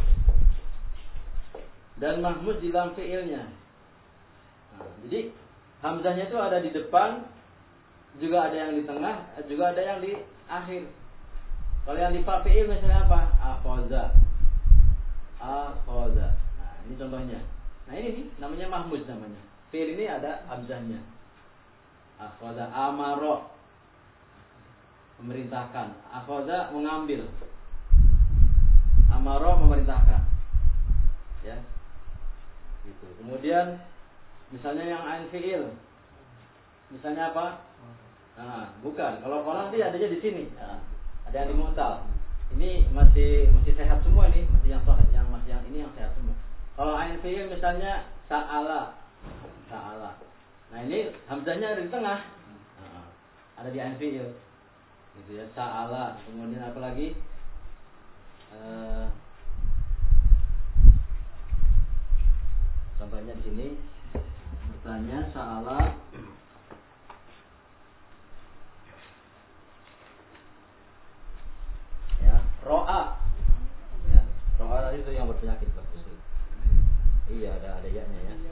dan mahmuz di lam fiilnya. Nah, jadi hamzahnya itu ada di depan, juga ada yang di tengah, juga ada yang di akhir. Kalau yang di fa fiil misalnya apa? Akhoza, akhoza. Nah ini contohnya. Nah ini nih namanya mahmuz namanya. Fiil ini ada hamzahnya. Akhoza, amaro, memerintahkan. Akhoza mengambil. Amaro memerintahkan. Ya. Gitu. Kemudian misalnya yang ain fiil. Misalnya apa? Nah, bukan. Kalau kolam dia adanya di sini. Nah, ada yang di mu'tal. Ini masih masih sehat semua nih, masih yang sahih, yang masih yang ini yang sehat semua. Kalau ain fiil misalnya sa'ala. Sa'ala. Nah, ini hamzahnya ada di tengah. Nah, ada di ain fiil. Gitu ya, sa'ala. Kemudian apa lagi? Uh, contohnya di sini. Bertanya sa'ala. Ro'a, ya, ro'a tadi itu yang berpenyakit bagus. Iya, ada ada ya-nya ya.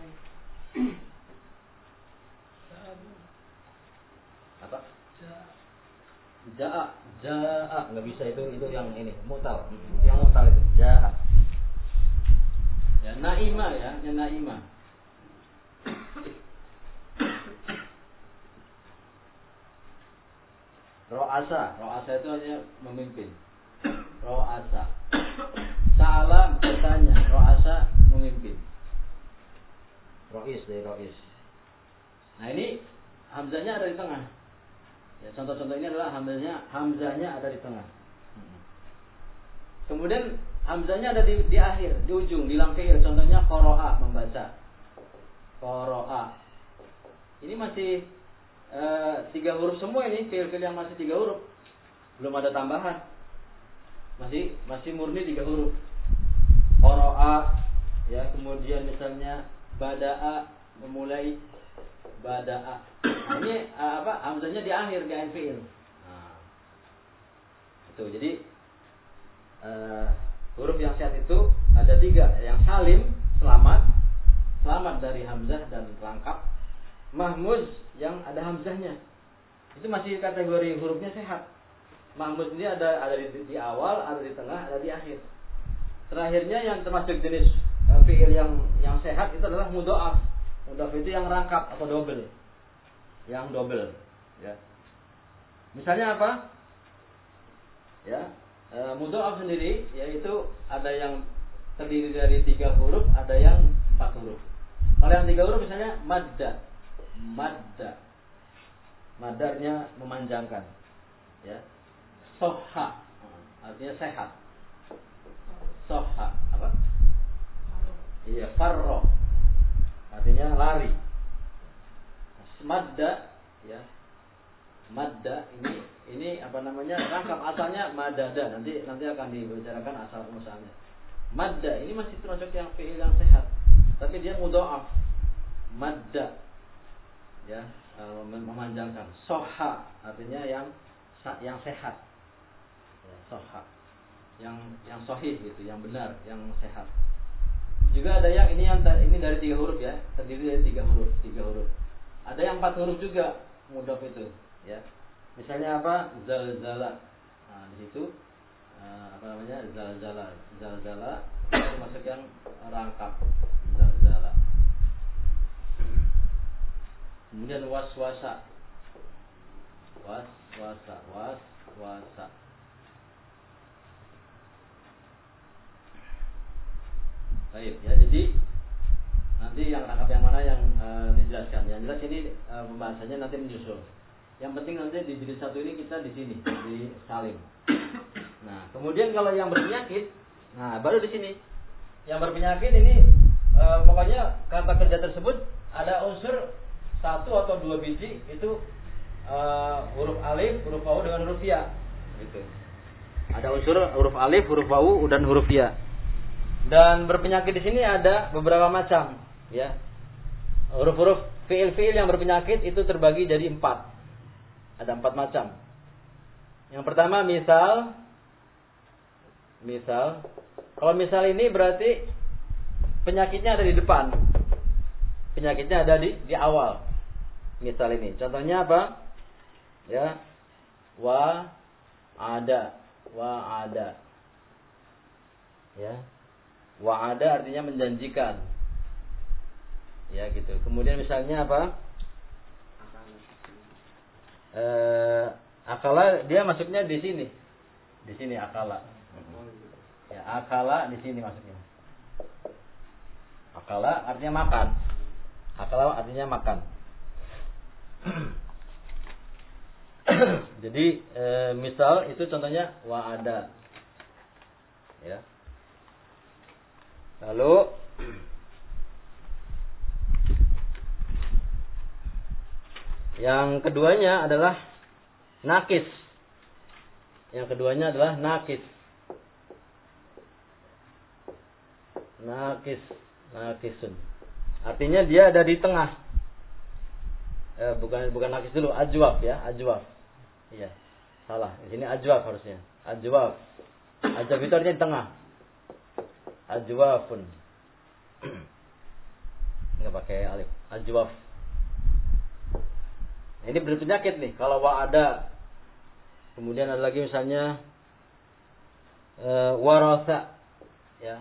Apa? Ja'a, ja'a, nggak bisa itu itu yang ini, mutal, yang mutal itu, ja'a. Ya, naima ya, yang naima. Ro'asa, ro'asa itu hanya memimpin. Ro'asa. Sa'ala bertanya, ro'asa memimpin. Ro'is dari ro'is. Nah ini hamzahnya ada di tengah. Ya, contoh-contoh ini adalah hamzahnya hamzahnya ada di tengah. Kemudian hamzahnya ada di, di akhir, di ujung, di lam fi'il. Contohnya qara'a, membaca. Qara'a. Ini masih e, tiga huruf semua ini, fi'il-fi'il yang masih tiga huruf. Belum ada tambahan. Masih masih murni tiga huruf. Qara'a, ya, kemudian misalnya bada'a, memulai bada'a. Nah, ini uh, apa? Hamzahnya di akhir di akhir fi'il. Nah, itu. Jadi uh, huruf yang sehat itu ada tiga. Yang salim, selamat, selamat dari hamzah dan rangkap. Mahmuz yang ada hamzahnya. Itu masih kategori hurufnya sehat. Mahmuz ini ada ada di, di awal, ada di tengah, ada di akhir. Terakhirnya yang termasuk jenis uh, fi'il yang yang sehat itu adalah mudha'af. Mudha'af itu yang rangkap atau double. Yang double, ya. Misalnya apa? Ya, e, mudha'af sendiri yaitu ada yang terdiri dari tiga huruf, ada yang empat huruf. Kalau yang tiga huruf misalnya madda, madda, madarnya memanjangkan, ya. Soha, artinya sehat. Soha, apa? Iya, farro, artinya lari. Madda, ya. Madda ini ini apa namanya? Rangkap asalnya madada. Nanti nanti akan dibicarakan asal muasalnya. Madda ini masih termasuk yang fi'il yang sehat. Tapi dia mudha'af. Madda. Ya, memanjangkan. Soha artinya yang yang sehat. Ya, soha. Yang yang sahih gitu, yang benar, yang sehat. Juga ada yang ini yang ini dari tiga huruf ya, terdiri dari tiga huruf, tiga huruf. Ada yang empat huruf juga mudhaf itu, ya. Misalnya apa? Zalzala. Nah, di situ uh, apa namanya? Zalzala. Zalzala itu masuk yang rangkap. Zalzala. Kemudian waswasa. Waswasa, waswasa. Baik, ya. Jadi nanti yang rangkap yang mana yang uh, dijelaskan. Yang jelas ini uh, pembahasannya nanti menyusul. Yang penting nanti di jilid satu ini kita di sini di salim. Nah, kemudian kalau yang berpenyakit, nah baru di sini. Yang berpenyakit ini uh, pokoknya kata kerja tersebut ada unsur satu atau dua biji itu uh, huruf alif, huruf wawu dengan huruf ya. Gitu. Ada unsur huruf alif, huruf wawu dan huruf ya. Dan berpenyakit di sini ada beberapa macam. Ya, huruf-huruf fiil-fiil yang berpenyakit itu terbagi jadi empat. Ada empat macam. Yang pertama misal, misal. Kalau misal ini berarti penyakitnya ada di depan, penyakitnya ada di di awal. Misal ini, contohnya apa? Ya, wa ada, wa ada. Ya, wa ada artinya menjanjikan. Ya gitu. Kemudian misalnya apa? Eh, akala dia masuknya di sini. Di sini akala. Ya, akala di sini masuknya. Akala artinya makan. Akala artinya makan. Jadi eh, misal itu contohnya wa ada. Ya. Lalu yang keduanya adalah nakis. Yang keduanya adalah nakis. Nakis, nakisun. Artinya dia ada di tengah. Eh, bukan bukan nakis dulu, ajwaf ya, ajwaf. Iya. Salah. Di sini ajwaf harusnya. Ajwaf. Ajwaf itu artinya di tengah. Ajwafun. Enggak pakai alif. Ajwaf. Ini berpenyakit nih. Kalau wa ada, kemudian ada lagi misalnya e, warasa, ya,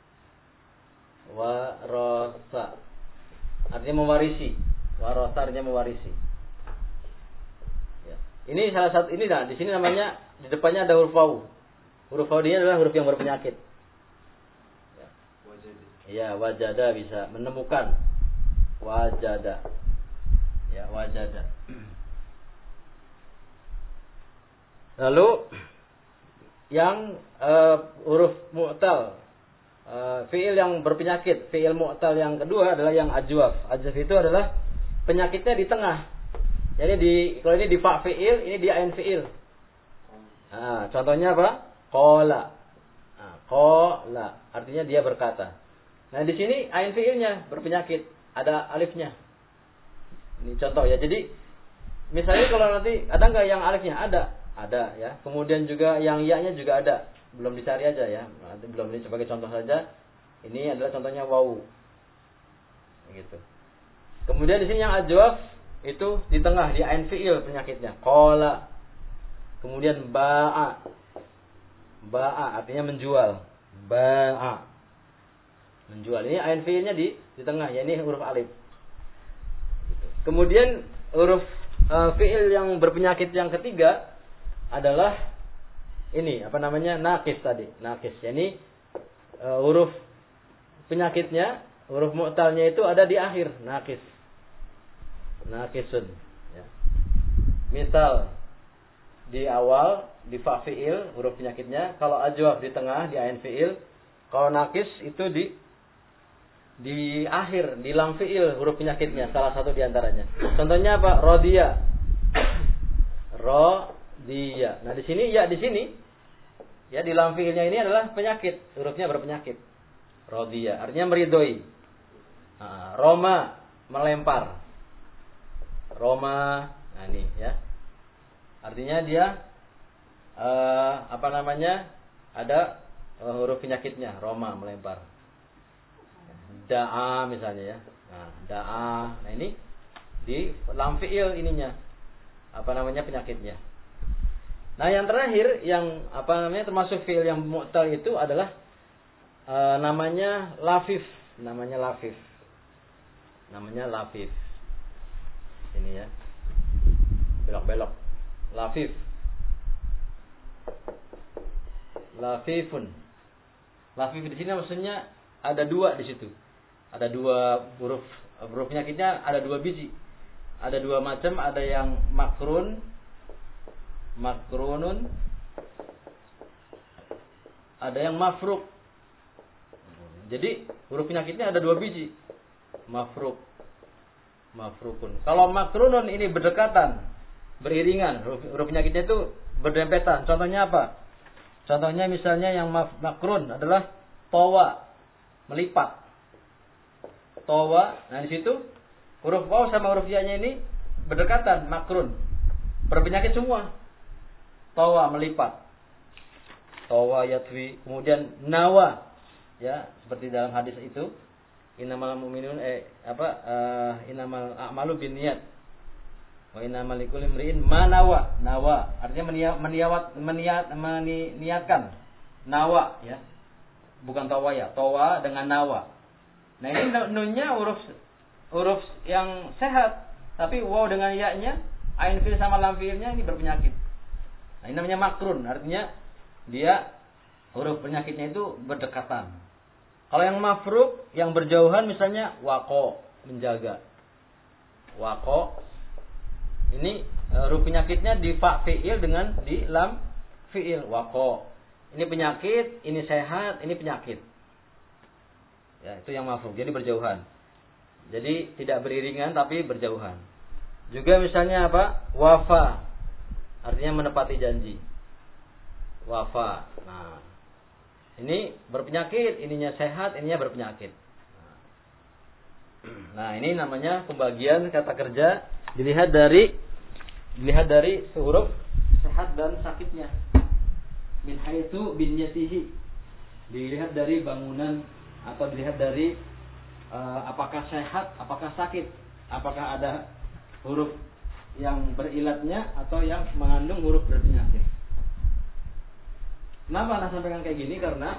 warasa, artinya mewarisi. Warasa artinya mewarisi. Ya. Ini salah satu ini dah. Di sini namanya di depannya ada huruf wawu. Huruf wawu ini adalah huruf yang berpenyakit. Ya, ya wajada bisa menemukan. Wajada. Ya, wajada. Lalu yang uh, huruf mu'tal, uh, fiil yang berpenyakit, fiil mu'tal yang kedua adalah yang ajwaf. Ajwaf itu adalah penyakitnya di tengah. Jadi di kalau ini di fa fiil, ini di ain fiil. Nah, contohnya apa? Qala. Nah, qala artinya dia berkata. Nah, di sini ain fiilnya berpenyakit. ada alifnya. Ini contoh ya. Jadi misalnya kalau nanti ada nggak yang alifnya? Ada, ada ya. Kemudian juga yang ya-nya juga ada. Belum dicari aja ya. Nanti belum, ini sebagai contoh saja. Ini adalah contohnya wawu. Gitu. Kemudian di sini yang ajwaf itu di tengah, di ain fi'il penyakitnya. Qala. Kemudian ba'a. Ba'a artinya menjual. Ba'a. Menjual. Ini ain fi'ilnya di di tengah, ya ini huruf alif. Kemudian huruf uh, fi'il yang berpenyakit yang ketiga adalah ini, apa namanya? Naqis tadi. Naqis. Yani uh, huruf penyakitnya, huruf mu'talnya itu ada di akhir, naqis. Naqisun ya. Misal di awal di fa fi'il huruf penyakitnya, kalau ajwaf di tengah di ain fi'il, kalau naqis itu di di akhir di lam fi'il huruf penyakitnya, salah satu di antaranya. Contohnya apa? Rodiya. Rodiya. Nah, di sini ya di sini ya di lam fi'ilnya ini adalah penyakit, hurufnya berpenyakit. Rodiya artinya meridhoi. Nah, Roma melempar. Roma, nah ini ya. Artinya dia uh, apa namanya? Ada uh, huruf penyakitnya, Roma melempar. Da'a misalnya ya. Nah, da'a. Nah, ini di lam fi'il ininya. Apa namanya penyakitnya? Nah, yang terakhir yang apa namanya termasuk fi'il yang mu'tal itu adalah uh, namanya lafif, namanya lafif. Namanya lafif. Ini ya, belok-belok, lafif, lafifun, lafif di sini maksudnya ada dua di situ, ada dua huruf, huruf penyakitnya ada dua biji, ada dua macam, ada yang makrun, makrunun, ada yang mafruk. Jadi huruf penyakitnya ada dua biji, mafruk. Mafrukun. Kalau makrunun ini berdekatan, beriringan, huruf, huruf penyakitnya itu berdempetan. Contohnya apa? Contohnya misalnya yang makrun adalah tawa, melipat. Tawa. Nah, di situ huruf waw sama huruf ya-nya ini berdekatan, makrun. Berpenyakit semua. Tawa, melipat. Tawa yatwi. Kemudian nawa. Ya, seperti dalam hadis itu. Innamal mu'minun eh apa uh, innamal a'malu binniyat wa innamal likulli imri'in ma nawa. Nawa artinya meniat meniat meniat meniatkan. Nawa ya. Bukan tawa ya, tawa dengan nawa. Nah, ini nunnya huruf huruf yang sehat, tapi waw dengan ya-nya, ain fi'il sama lam fi'ilnya ini berpenyakit. Nah, ini namanya makrun, artinya dia huruf penyakitnya itu berdekatan. Kalau yang mafruk, yang berjauhan misalnya waqo, menjaga. Waqo. Ini huruf penyakitnya di fa fi'il dengan di lam fi'il, waqo. Ini penyakit, ini sehat, ini penyakit. Ya, itu yang mafruk. Jadi berjauhan. Jadi tidak beriringan tapi berjauhan. Juga misalnya apa? Wafa. Artinya menepati janji. Wafa. Nah, ini berpenyakit, ininya sehat, ininya berpenyakit. Nah, ini namanya pembagian kata kerja dilihat dari dilihat dari huruf sehat dan sakitnya. Min haitsu binyatihi. Dilihat dari bangunan atau dilihat dari uh, apakah sehat, apakah sakit, apakah ada huruf yang berilatnya atau yang mengandung huruf berpenyakit. Kenapa Anda sampaikan kayak gini? Karena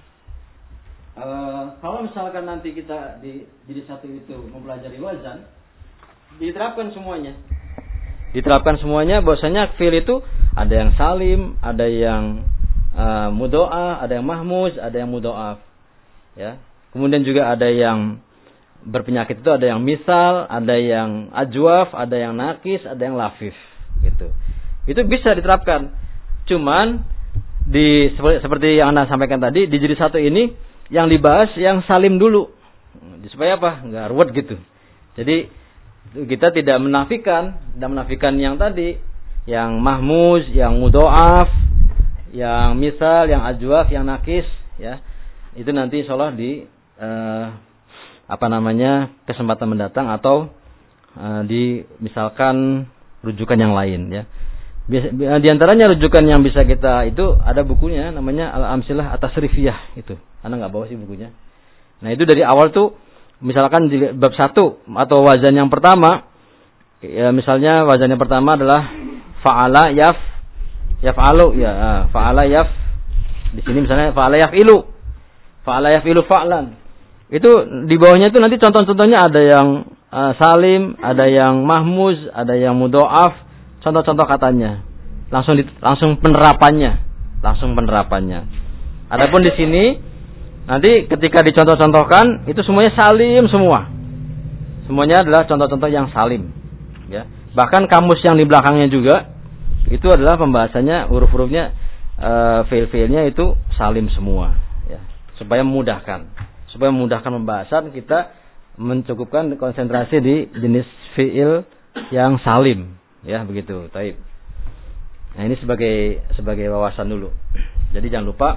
uh, kalau misalkan nanti kita di jilid satu itu mempelajari wazan, diterapkan semuanya. Diterapkan semuanya, bahwasanya fi'il itu ada yang salim, ada yang uh, mudho'af, ada yang mahmuz, ada yang mudho'af. Ya. Kemudian juga ada yang berpenyakit itu ada yang misal, ada yang ajwaf, ada yang naqis, ada yang lafif, gitu. Itu bisa diterapkan. Cuman di seperti yang Anda sampaikan tadi, di jilid satu ini yang dibahas yang salim dulu. Supaya apa? Enggak ruwet gitu. Jadi kita tidak menafikan, tidak menafikan yang tadi, yang mahmuz, yang mudho'af, yang misal, yang ajwaf, yang naqis, ya. Itu nanti insyaallah di uh, apa namanya kesempatan mendatang atau uh, di misalkan rujukan yang lain ya. Biasa, di antaranya rujukan yang bisa kita itu ada bukunya namanya Al-Amsilah At-Tasrifiyah itu. Anda nggak bawa sih bukunya. Nah itu dari awal tuh misalkan di bab satu atau wazan yang pertama, ya misalnya wazan yang pertama adalah fa'ala yaf yaf'alu ya fa'ala yaf, di sini misalnya fa'ala yaf'ilu fa'ala yaf'ilu fa'lan. Itu di bawahnya itu nanti contoh-contohnya ada yang uh, salim, ada yang mahmuz, ada yang mudhoaf, contoh-contoh katanya. Langsung di, langsung penerapannya, langsung penerapannya. Adapun di sini nanti ketika dicontoh-contohkan itu semuanya salim semua. Semuanya adalah contoh-contoh yang salim. Ya. Bahkan kamus yang di belakangnya juga itu adalah pembahasannya huruf-hurufnya e, fiil-fiilnya itu salim semua. Ya. Supaya memudahkan, supaya memudahkan pembahasan kita mencukupkan konsentrasi di jenis fiil yang salim. Ya begitu. Taib. Nah ini sebagai sebagai wawasan dulu. Jadi jangan lupa.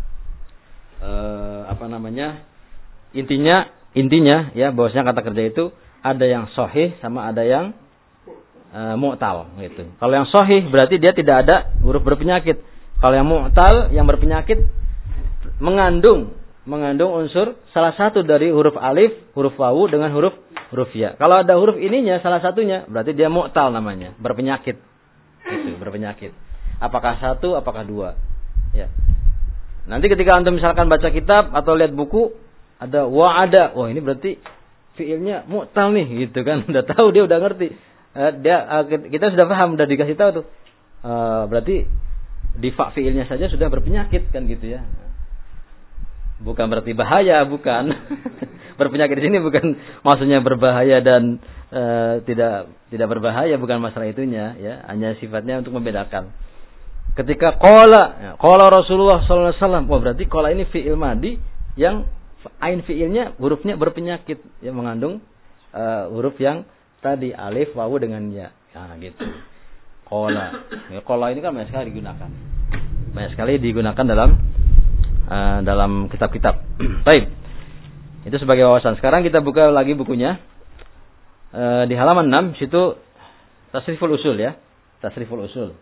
Uh, apa namanya intinya intinya ya bahwasanya kata kerja itu ada yang sahih sama ada yang uh, mu'tal gitu. Kalau yang sahih berarti dia tidak ada huruf berpenyakit. Kalau yang mu'tal yang berpenyakit mengandung mengandung unsur salah satu dari huruf alif, huruf wawu dengan huruf huruf ya. Kalau ada huruf ininya salah satunya berarti dia mu'tal namanya, berpenyakit. Gitu, berpenyakit. Apakah satu, apakah dua? Ya. Nanti ketika antum misalkan baca kitab atau lihat buku ada wa'ada, oh ini berarti fiilnya mu'tal nih gitu kan. Udah tahu, dia udah ngerti. Uh, dia uh, kita sudah paham, udah dikasih tahu tuh. Uh, berarti di fa fiilnya saja sudah berpenyakit kan gitu ya. Bukan berarti bahaya, bukan. Berpenyakit di sini bukan maksudnya berbahaya dan uh, tidak tidak berbahaya, bukan masalah itunya ya, hanya sifatnya untuk membedakan. Ketika qala, qala Rasulullah sallallahu alaihi wasallam, wah berarti qala ini fi'il madi yang ain fi'ilnya hurufnya berpenyakit, yang mengandung uh, huruf yang tadi alif wawu dengan ya. Nah, gitu. Qala. Ya, qala ini kan banyak sekali digunakan. Banyak sekali digunakan dalam uh, dalam kitab-kitab. Baik. Itu sebagai wawasan. Sekarang kita buka lagi bukunya. Uh, di halaman enam situ Tasriful Usul ya. Tasriful Usul.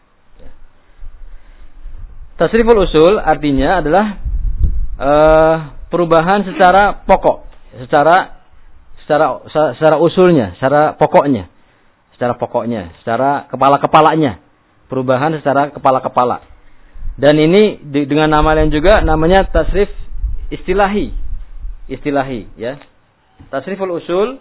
Tasriful usul artinya adalah uh, perubahan secara pokok, secara secara secara usulnya, secara pokoknya, secara pokoknya, secara kepala-kepalanya, perubahan secara kepala-kepala. Dan ini di, dengan nama lain juga namanya tasrif istilahi, istilahi, ya. Tasriful usul.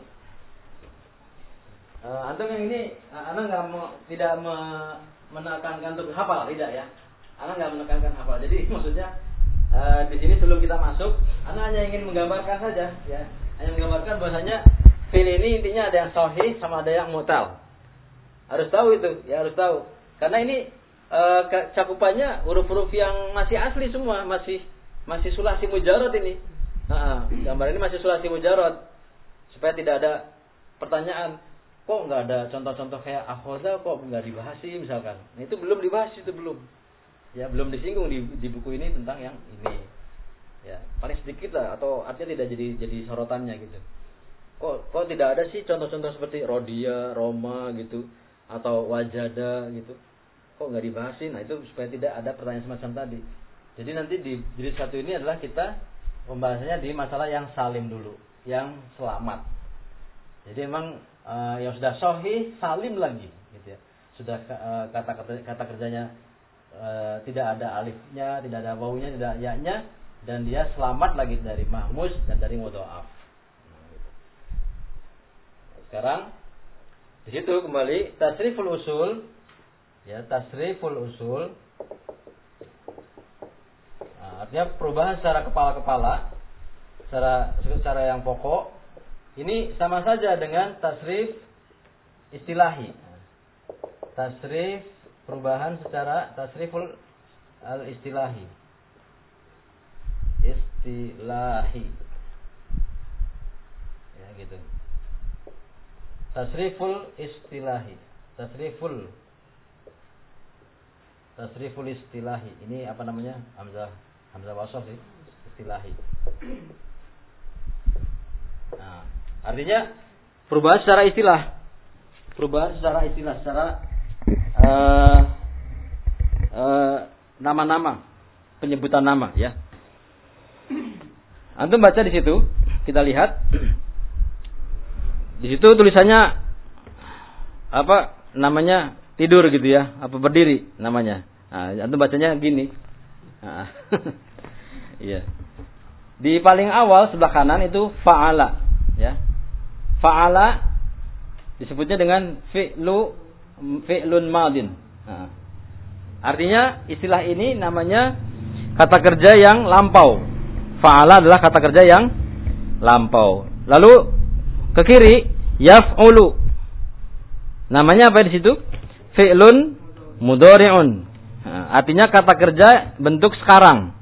Uh, antum yang ini, anda nggak mau tidak me, menekankan untuk hafal, tidak ya? Anda nggak menekankan hafal. Jadi maksudnya uh, di sini sebelum kita masuk, Anda hanya ingin menggambarkan saja, ya. Hanya menggambarkan bahwasanya fiil ini intinya ada yang sahih sama ada yang mu'tal. Harus tahu itu, ya harus tahu. Karena ini uh, cakupannya huruf-huruf yang masih asli semua, masih masih sulasi mujarad ini. Nah, gambar ini masih sulasi mujarad. Supaya tidak ada pertanyaan, kok nggak ada contoh-contoh kayak akhoda, kok nggak dibahas sih misalkan. Nah, itu belum dibahas, itu belum. Ya belum disinggung di, di buku ini tentang yang ini. Ya paling sedikit lah, atau artinya tidak jadi jadi sorotannya gitu. Kok kok tidak ada sih contoh-contoh seperti rodia, roma gitu, atau wajada gitu. Kok nggak dibahasin? Nah itu supaya tidak ada pertanyaan semacam tadi. Jadi nanti di jilid satu ini adalah kita pembahasannya di masalah yang salim dulu, yang selamat. Jadi memang uh, yang sudah sahih salim lagi, gitu ya. Sudah uh, kata kata kata kerjanya Uh, tidak ada alifnya, tidak ada wawunya, tidak ada ya-nya, dan dia selamat lagi dari mahmuz dan dari mudhoaf. Nah, gitu. Sekarang di situ kembali tasriful usul, ya tasriful usul. Nah, artinya perubahan secara kepala-kepala, secara secara yang pokok. Ini sama saja dengan tasrif istilahi. Tasrif perubahan secara tasriful al-istilahi. Istilahi. Ya gitu. Tasriful istilahi. Tasriful Tasriful istilahi. Ini apa namanya? Hamzah Hamzah wasaf sih. Istilahi. Nah, artinya perubahan secara istilah. Perubahan secara istilah, secara uh, uh, nama-nama, penyebutan nama, ya. Antum baca di situ, kita lihat. Di situ tulisannya apa namanya? Tidur gitu ya, apa berdiri namanya. Nah, antum bacanya gini. Nah, iya. Di paling awal sebelah kanan itu fa'ala, ya. Fa'ala disebutnya dengan fi'lu fi'lun madin. Nah, artinya istilah ini namanya kata kerja yang lampau. Fa'ala adalah kata kerja yang lampau. Lalu ke kiri yaf'ulu. Namanya apa di situ? Fi'lun mudhari'un. Nah, artinya kata kerja bentuk sekarang.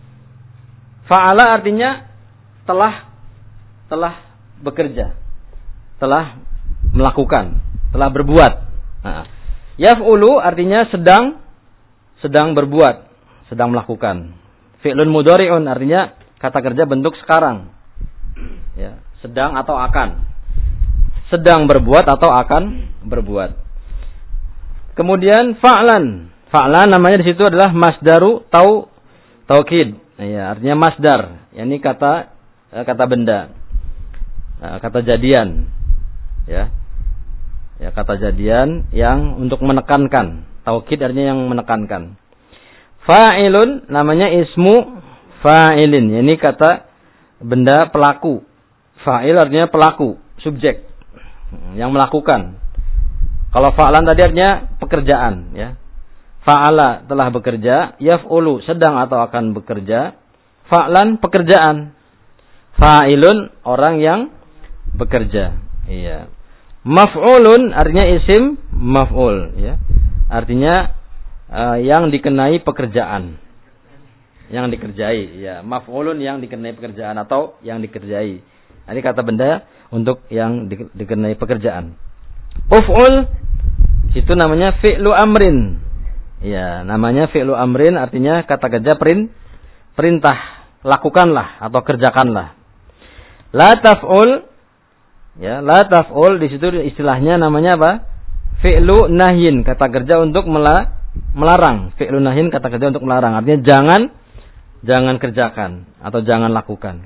Fa'ala artinya telah telah bekerja. Telah melakukan, telah berbuat. Nah, yaf'ulu artinya sedang sedang berbuat, sedang melakukan. Fi'lun mudhari'un artinya kata kerja bentuk sekarang. Ya, sedang atau akan. Sedang berbuat atau akan berbuat. Kemudian fa'lan. Fa'lan namanya di situ adalah masdaru tau taukid. Ya, artinya masdar, yakni kata kata benda. Kata jadian. Ya. Ya, kata jadian yang untuk menekankan. Taukid artinya yang menekankan. Fa'ilun namanya ismu fa'ilin, yakni kata benda pelaku. Fa'il artinya pelaku, subjek yang melakukan. Kalau fa'lan tadi artinya pekerjaan, ya. Fa'ala telah bekerja, yaf'ulu sedang atau akan bekerja, fa'lan pekerjaan. Fa'ilun orang yang bekerja. Iya. Maf'ulun artinya isim maf'ul, ya. Artinya uh, yang dikenai pekerjaan. Yang dikerjai, ya. Maf'ulun yang dikenai pekerjaan atau yang dikerjai. Ini kata benda untuk yang di, dikenai pekerjaan. Uf'ul itu namanya fi'lu amrin. Ya, namanya fi'lu amrin artinya kata kerja perin, perintah, lakukanlah atau kerjakanlah. La taf'ul, ya, la taf'ul di situ istilahnya namanya apa? Fi'lu nahyin, kata kerja untuk mela, melarang. Fi'lu nahyin kata kerja untuk melarang, artinya jangan jangan kerjakan atau jangan lakukan.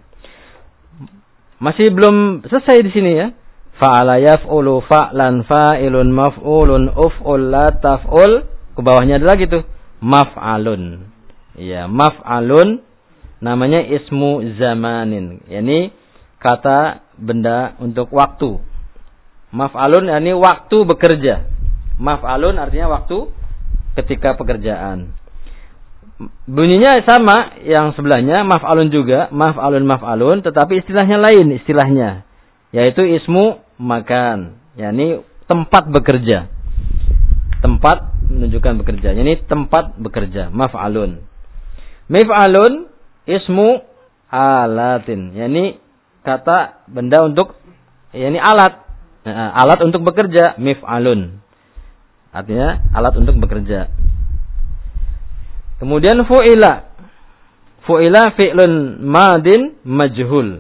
Masih belum selesai di sini, ya. Fa'ala yaf'ulu fa'lan fa'ilun maf'ulun uf'ul la taf'ul. Ke bawahnya ada lagi tuh maf'alun. Ya, maf'alun namanya ismu zamanin. Yani kata benda untuk waktu. Maf'alun yakni waktu bekerja. Maf'alun artinya waktu ketika pekerjaan. Bunyinya sama yang sebelahnya, maf'alun juga, maf'alun maf'alun, tetapi istilahnya lain istilahnya, yaitu ismu makan, yakni tempat bekerja. Tempat menunjukkan bekerja. Ini tempat bekerja, maf'alun. Mif'alun ismu alatin, yakni kata benda untuk, yakni alat. Nah, alat untuk bekerja, mif'alun. Artinya alat untuk bekerja. Kemudian fu'ila. Fu'ila fi'lun madin majhul.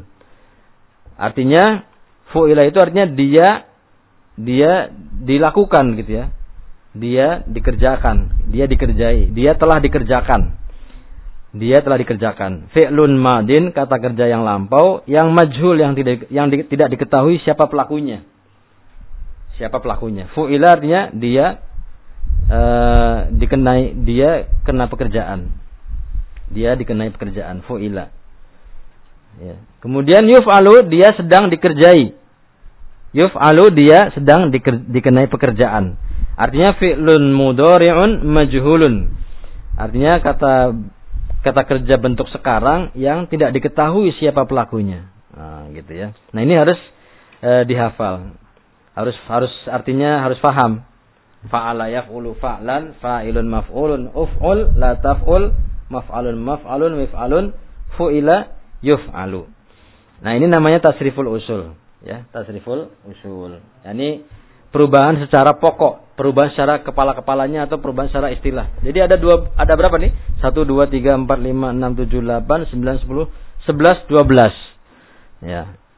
Artinya fu'ila itu artinya dia dia dilakukan gitu ya. Dia dikerjakan, dia dikerjai, dia telah dikerjakan. Dia telah dikerjakan. Fi'lun madin kata kerja yang lampau, yang majhul yang tidak yang di, tidak diketahui siapa pelakunya. Siapa pelakunya? Fu'ila artinya dia Uh, dikenai, dia kena pekerjaan, dia dikenai pekerjaan, fu'ila. Ya. Kemudian yuf'alu dia sedang dikerjai, yuf'alu dia sedang diker, dikenai pekerjaan. Artinya fi'lun mudhari'un majhulun. Artinya kata kata kerja bentuk sekarang yang tidak diketahui siapa pelakunya. Nah, gitu ya. Nah ini harus uh, dihafal, harus harus artinya harus paham. Fa'ala yaf'ulu fa'lan, fa'ilun maf'ulun, uf'ul, la taf'ul, maf'alun maf'alun, mif'alun, fu'ila, yuf'alu. Nah ini namanya tasriful usul, ya, tasriful usul. Yani perubahan secara pokok, perubahan secara kepala-kepalanya atau perubahan secara istilah. Jadi ada dua, ada berapa nih? Satu, dua, tiga, empat, lima, enam, tujuh, delapan, sembilan, sepuluh, sebelas, dua belas. Ya.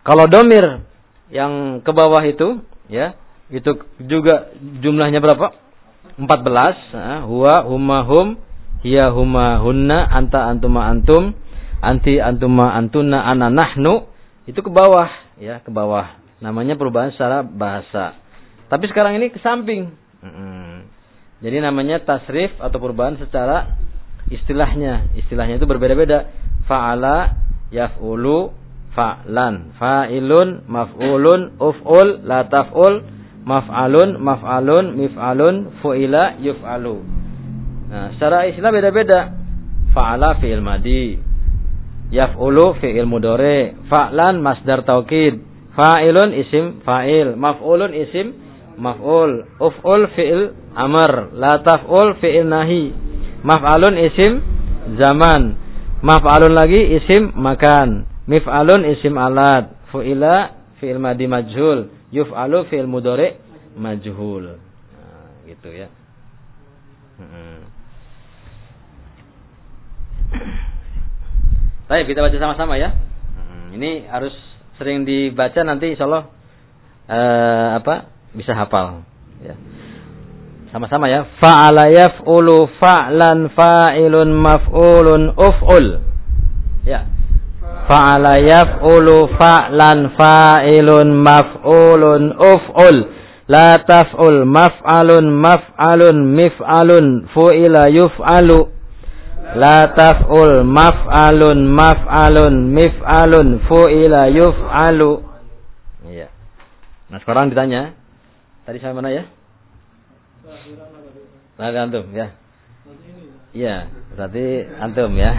Kalau domir yang ke bawah itu, ya, itu juga jumlahnya berapa? empat belas. Nah, huwa, huma, hum, hiya, huma, hunna, anta, antuma, antum, anti, antuma, antuna, ana, nahnu. Itu ke bawah, ya, ke bawah. Namanya perubahan secara bahasa. Tapi sekarang ini ke samping. Hmm. Jadi namanya tasrif atau perubahan secara istilahnya. Istilahnya itu berbeda-beda. Fa'ala, yaf'ulu, fa'lan, fa'ilun, maf'ulun, uf'ul, la taf'ul, maf'alun, maf'alun, mif'alun, fu'ila, yuf'alu. Nah, secara istilah beda-beda. Fa'ala fi'il madi, yaf'ulu fi'il mudhari, fa'lan masdar taukid, fa'ilun isim fa'il, maf'ulun isim maf'ul, uf'ul fi'il amr, la taf'ul fi'il nahi, maf'alun isim zaman, maf'alun lagi isim makan, mif'alun isim alat, fu'ila fi'il madi majhul, yuf'alu fi'il mudhari majhul. Nah, gitu ya. Hmm. Baik, kita baca sama-sama ya. Hmm, ini harus sering dibaca nanti insyaallah eh, apa? Bisa hafal ya. Sama-sama ya. Fa'ala yaf'ulu fa'lan fa'ilun maf'ulun uf'ul. Ya. Fa'ala yaf'ulu fa'lan fa'ilun maf'ulun uf'ul. La taf'ul maf'alun maf'alun mif'alun fu'ila yuf'alu. La taf'ul maf'alun maf'alun mif'alun fu'ila yuf'alu. Iya. Nah, sekarang ditanya. Tadi sampai mana ya? Nah, antum ya. Iya, berarti antum ya.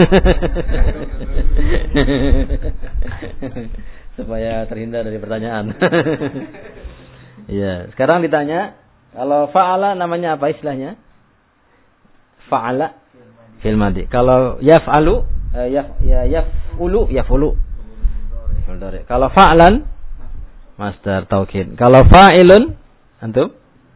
Supaya terhindar dari pertanyaan. Iya, sekarang ditanya, kalau fa'ala namanya apa istilahnya? Fa'ala fil madi. Kalau yaf'alu, eh, yaf ya yaf'ulu, yaf'ulu. Kalau fa'lan masdar taukid. Kalau fa'ilun antum?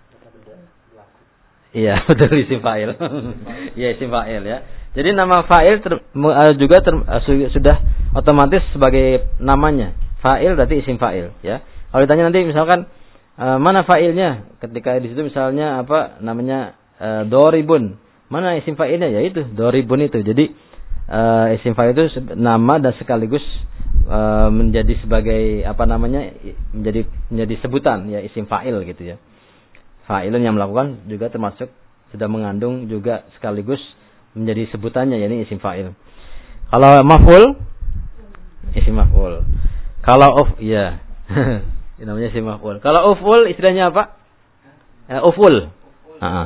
Iya, betul isim fa'il. Iya, isim fa'il ya. Jadi nama fa'il ter, juga ter, sudah otomatis sebagai namanya. Fa'il berarti isim fa'il ya. Kalau ditanya nanti misalkan uh, mana fa'ilnya? Ketika di situ misalnya apa namanya uh, doribun. Mana isim fa'ilnya? Ya itu, doribun itu. Jadi uh, isim fa'il itu nama dan sekaligus uh, menjadi sebagai apa namanya? menjadi menjadi sebutan ya isim fa'il gitu ya. Fa'ilun yang melakukan juga termasuk sudah mengandung juga sekaligus menjadi sebutannya yakni isim fa'il. Kalau maf'ul isim maf'ul. Kalau uf ya. Ini namanya isim maf'ul. Kalau uf'ul istilahnya apa? Eh, uf'ul. Heeh.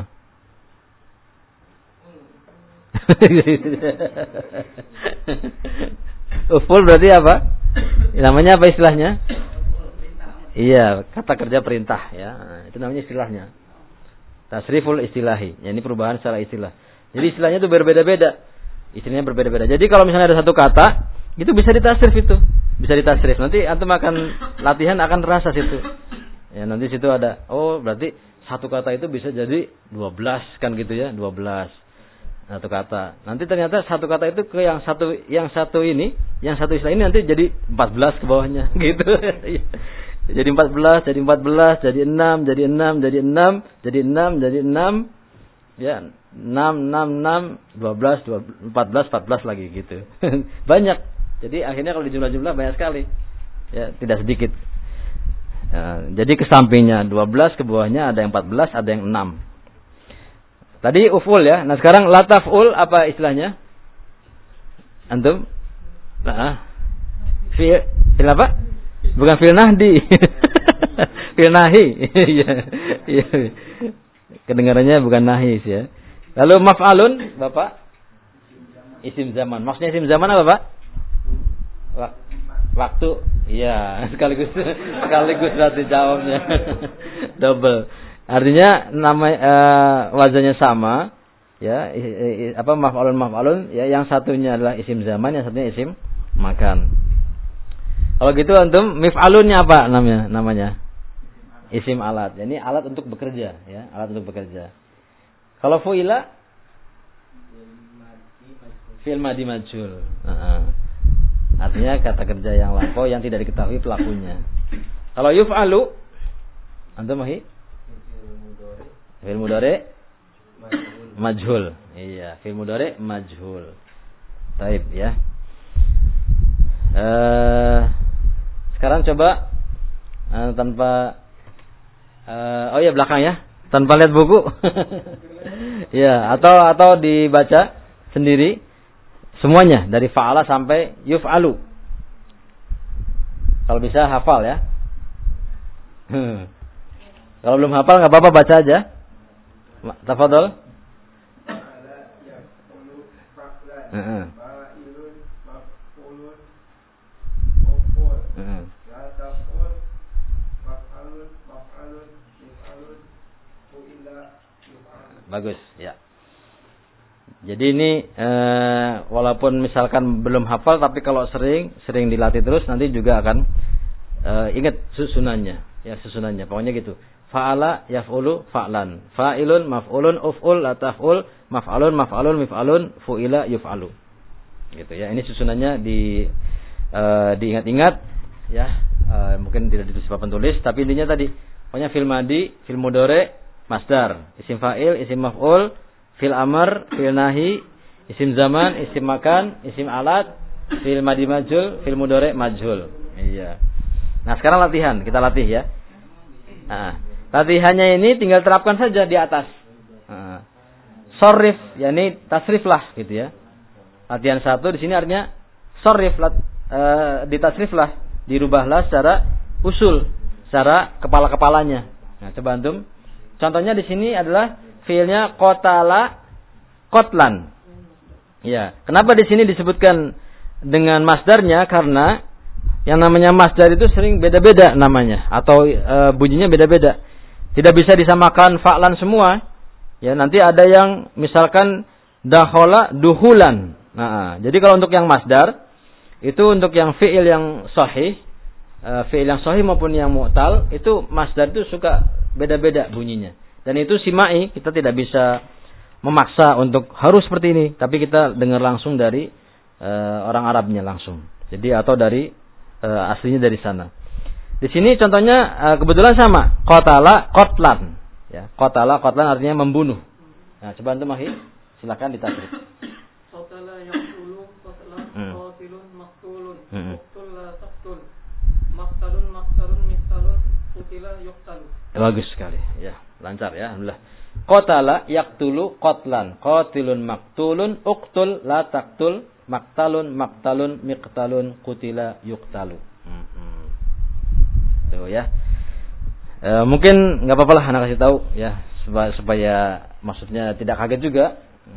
Uf'ul berarti apa? Namanya apa istilahnya? Iya, kata kerja perintah ya. Nah, itu namanya istilahnya. Tasriful istilahi. Ya, ini perubahan secara istilah. Jadi istilahnya itu berbeda-beda. Istilahnya berbeda-beda. Jadi kalau misalnya ada satu kata, itu bisa ditasrif itu. Bisa ditasrif. Nanti antum akan latihan akan terasa situ. Ya, nanti situ ada. Oh, berarti satu kata itu bisa jadi dua belas kan gitu ya, dua belas. Satu kata. Nanti ternyata satu kata itu ke yang satu yang satu ini, yang satu istilah ini nanti jadi empat belas ke bawahnya gitu. Jadi empat belas, jadi empat belas, jadi enam, jadi enam, jadi enam, jadi enam, jadi enam, ya enam, enam, enam, dua belas, empat belas, empat belas lagi gitu. Banyak. Jadi akhirnya kalau dijumlah-jumlah banyak sekali. Ya, tidak sedikit. Ya, jadi ke sampingnya dua belas, ke bawahnya ada yang empat belas, ada yang enam. Tadi uf'ul ya. Nah sekarang lataf'ul apa istilahnya? Antum? Nah, fi'il, fi'il apa? Bukan fil nahdi. Fil nahi. Iya. Kedengarannya bukan nahi ya. Lalu maf'alun, Bapak? Isim zaman. Maksudnya isim zaman apa, Pak? Waktu. Iya, sekaligus sekaligus berarti jawabnya. Double. Artinya nama uh, wazannya sama, ya, i, i, apa maf'alun maf'alun, ya, yang satunya adalah isim zaman, yang satunya isim makan. Kalau gitu antum mif'alunnya apa namanya? Namanya isim alat. Ini alat untuk bekerja, ya, alat untuk bekerja. Kalau fu'ila fi'il madi majhul. Heeh. Artinya kata kerja yang lampau yang tidak diketahui pelakunya. Kalau yuf'alu, antum mahi? Fi'il mudhari majhul. Iya, fi'il mudhari majhul. Taib ya. Uh, sekarang coba uh, tanpa uh, oh ya belakang ya, tanpa lihat buku. Ya, atau atau dibaca sendiri semuanya dari fa'ala sampai yuf'alu. Kalau bisa hafal ya. Hmm. Kalau belum hafal enggak apa-apa, baca aja. Tafadhol. Heeh. Bagus, ya. Jadi ini e, walaupun misalkan belum hafal, tapi kalau sering sering dilatih terus nanti juga akan e, ingat susunannya, ya susunannya. Pokoknya gitu. Fa'ala yaf'ulu fa'lan, fa'ilun maf'ulun uf'ul la taf'ul, maf'alun maf'alun mif'alun, fu'ila yuf'alu. Gitu ya. Ini susunannya di e, diingat-ingat ya. E, mungkin tidak ditulis papan tulis, tapi intinya tadi pokoknya fil madi, fil mudhari, masdar, isim fa'il, isim maf'ul, fil amr, fil nahi, isim zaman, isim makan, isim alat, fil madi majhul, fil mudhari majhul. Iya. Nah, sekarang latihan, kita latih ya. Nah, latihannya ini tinggal terapkan saja di atas. Nah, sorrif, yakni tasrif lah gitu ya. Latihan satu di sini artinya sorrif, lat, e, ditasrif lah, dirubahlah secara usul, secara kepala-kepalanya. Nah, coba antum. Contohnya di sini adalah fiilnya qatala qatlan. Ya, kenapa di sini disebutkan dengan masdarnya? Karena yang namanya masdar itu sering beda-beda namanya atau e, bunyinya beda-beda. Tidak bisa disamakan fa'lan semua. Ya, nanti ada yang misalkan dakhala duhulan. Nah, jadi kalau untuk yang masdar itu untuk yang fiil yang sahih, e, fiil yang sahih maupun yang mu'tal, itu masdar itu suka beda-beda bunyinya. Dan itu simai, kita tidak bisa memaksa untuk harus seperti ini, tapi kita dengar langsung dari e, orang Arabnya langsung. Jadi atau dari e, aslinya dari sana. Di sini contohnya e, kebetulan sama, qatala qatlan. Ya, qatala qatlan artinya membunuh. Nah, coba antum mahi, silakan ditasrif. Qatala yaqtulu qatlan, qatilun maqtulun, uqtul la taqtul, maqtalun maqtalun mistalun, qutila yuqtalu. Bagus sekali, ya. Lancar ya, alhamdulillah. Qatala yaqtulu qatlan, qatilun maqtulun, uqtul la taqtul, maqtalun maqtalun miqtalun, qutila yuqtalu. Hmm. Tuh ya. E, mungkin enggak apa-apa lah anak kasih tahu ya, supaya, supaya maksudnya tidak kaget juga.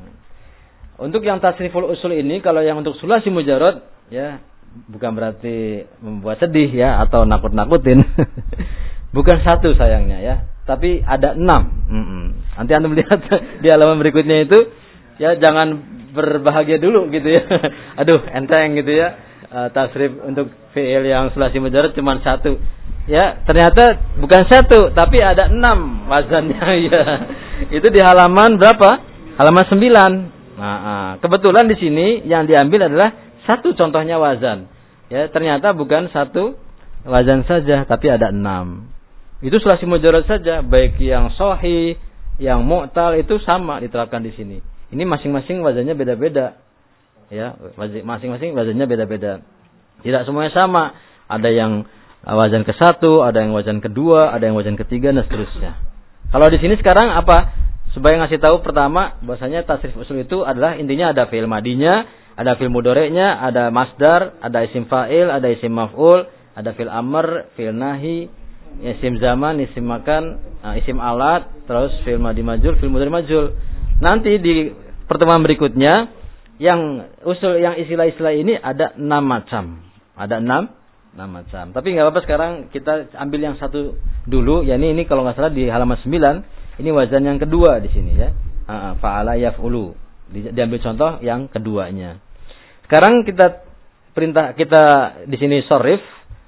Untuk yang tasriful usul ini, kalau yang untuk sulasi mujarrad ya, bukan berarti membuat sedih ya atau nakut-nakutin. Bukan satu sayangnya ya, tapi ada enam. Mm-mm. Nanti antum lihat di halaman berikutnya itu, ya jangan berbahagia dulu gitu ya. Aduh enteng gitu ya. Uh, tasrif untuk fiil yang sulasi mujarrad cuma satu. Ya ternyata bukan satu, tapi ada enam wazannya ya. Itu di halaman berapa? Halaman sembilan. Nah, kebetulan di sini yang diambil adalah satu contohnya wazan. Ya ternyata bukan satu wazan saja, tapi ada enam. Itu sulasi mujarrad saja, baik yang sahih, yang mu'tal itu sama diterapkan di sini. Ini masing-masing wazannya beda-beda. Ya, masing-masing wazannya beda-beda. Tidak semuanya sama. Ada yang wazan ke satu, ada yang wazan kedua, ada yang wazan ketiga dan seterusnya. Kalau di sini sekarang apa? Supaya ngasih tahu pertama bahwasanya tasrif usul itu adalah intinya ada fi'il madinya, ada fi'il mudhari'nya, ada masdar, ada isim fa'il, ada isim maf'ul, ada fi'il amr, fi'il nahi, isim zaman, isim makan, isim alat, terus fi'il madi majhul, fi'il mudhari majhul. Nanti di pertemuan berikutnya yang usul yang istilah-istilah ini ada enam macam. Ada enam, enam macam. Tapi enggak apa-apa sekarang kita ambil yang satu dulu, yakni ini kalau enggak salah di halaman sembilan, ini wazan yang kedua di sini ya. Fa'ala yaf'ulu. Di, diambil contoh yang keduanya. Sekarang kita perintah kita di sini sorif.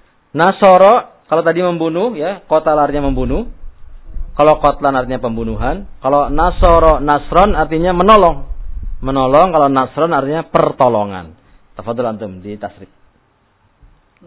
Nasoro kalau tadi membunuh ya, qatala artinya membunuh. Kalau qatlan artinya pembunuhan. Kalau nasoro nasron artinya menolong. Menolong, kalau nasron artinya pertolongan. Tafadhol antum di tasrif.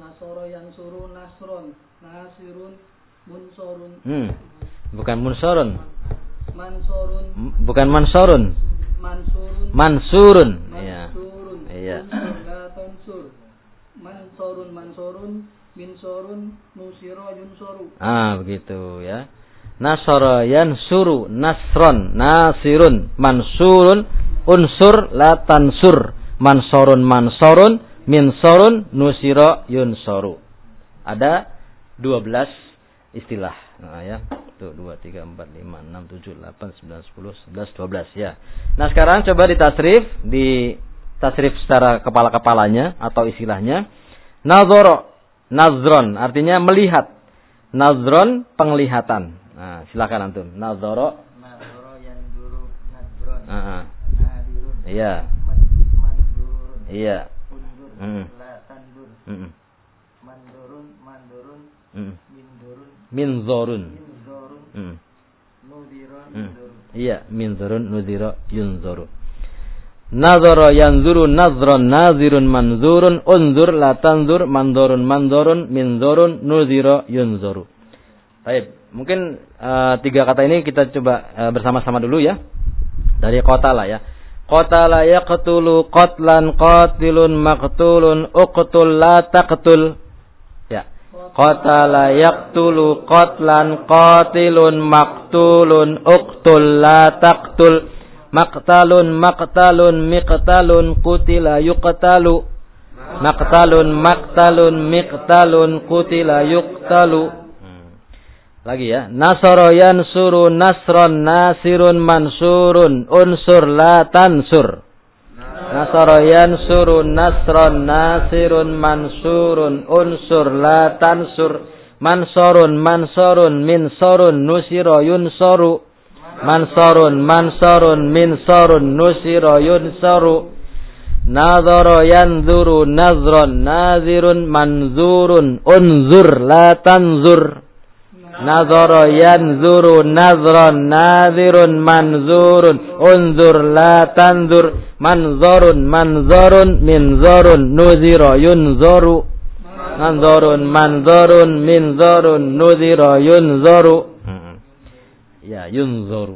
Nasoro yansuru nasron, nasirun munsorun. Hmm. Bukan munsorun. Mansorun. Bukan mansorun. Mansurun. Mansurun. Iya. Mansurun. Iya. La tansur. Mansorun mansorun minsorun nusiro yunsoru. Ah, begitu ya. Nasara yansuru nasron nasirun mansurun unsur la tansur mansorun mansorun minsorun nusiro yunsoru. Ada dua belas istilah. Nah, ya. Tuh dua, tiga, empat, lima, enam, tujuh, delapan, sembilan, sepuluh, sebelas, dua belas ya. Nah, sekarang coba ditasrif, di tasrif secara kepala-kepalanya atau istilahnya. Nazara, nazron artinya melihat. Nazron penglihatan. Nah, silakan antum. Nazara. Nazara yanzuru nazron. Heeh. Nadirun. Iya. Mandurun. Iya. Undur. Heeh. La tandur. Heeh. Mandurun mandurun. Heeh. Mindurun. Minzorun. Minzorun. Heeh. Nudira Hmm. yunzuru. Iya, minzurun nudira yunzuru. Nazara yanzuru nazran nazirun manzurun unzur la tanzur mandorun mandorun minzurun nudira yunzuru. Baik, mungkin uh, tiga kata ini kita coba uh, bersama-sama dulu ya. Dari qatala ya. Qatala yaqtulu qatlan qatilun maqtulun uqtul la taqtul. Ya. Qatala yaqtulu qatlan qatilun maqtulun uqtul la taqtul. Maqtalun maqtalun miqtalun qutila yuqtalu. Maqtalun maqtalun miqtalun qutila yuqtalu. Hmm. Lagi ya. Nasara yansuru nasron nasirun mansurun unsur la tansur. Nasara yansuru nasron nasirun mansurun unsur la tansur. Mansurun mansurun minsurun nusira yunsaru. Mansurun mansurun minsurun nusira yunsaru. Nadhara yanzuru nazron nazirun manzurun unzur la tanzur. Nadhara yanzuru nazron nazirun manzurun unzur la tanzur. Manzurun manzurun minzurun nuzira yunzaru. Manzurun manzurun minzurun nuzira yunzaru. Ya, yunzuru.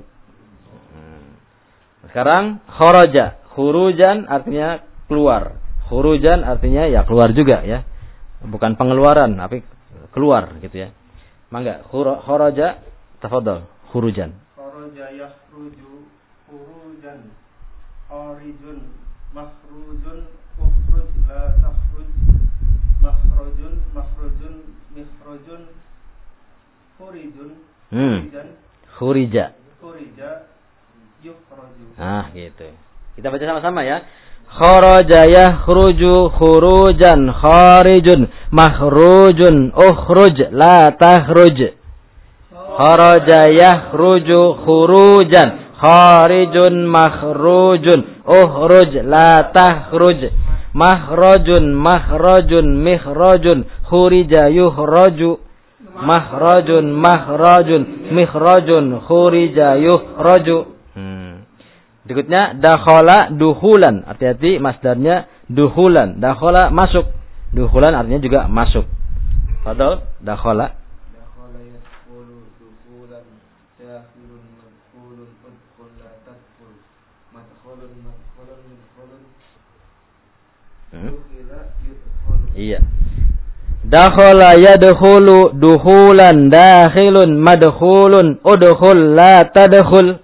Sekarang kharaja, khurujan artinya keluar. Khurujan artinya ya keluar juga ya. Bukan pengeluaran, tapi keluar gitu ya. Mangga, kharaja, tafadhal, khurujan. Kharaja yakhruju khurujan. Kharijun makhrujun ukhruj la takhruj. Makhrujun makhrujun mikhrujun khurijun khurujan. Khurija. Khurija yukhraju. Ah, gitu. Kita baca sama-sama ya. Kharaja yakhruju khurujan kharijun makhrujun ukhruj la takhruj. Kharaja yakhruju khurujan kharijun makhrujun ukhruj la takhruj. Makhrajun makhrajun mikhrajun khurija yukhraju. Mahrajun mahrajun mikhrajun khurija yukhraju. Hmm. Berikutnya dakhala duhulan. Hati-hati masdarnya duhulan. Dakhala masuk. Duhulan artinya juga masuk. Fadhal dakhala. Dakhala yadkhulu dukhulan dakhilun madkhulun udkhul la tadkhul. Madkhulun madkhulun mudkhulun. Dukhila yudkhulu. Iya. Dakhala yadkhulu duhulan dakhilun madkhulun udkhul la tadkhul.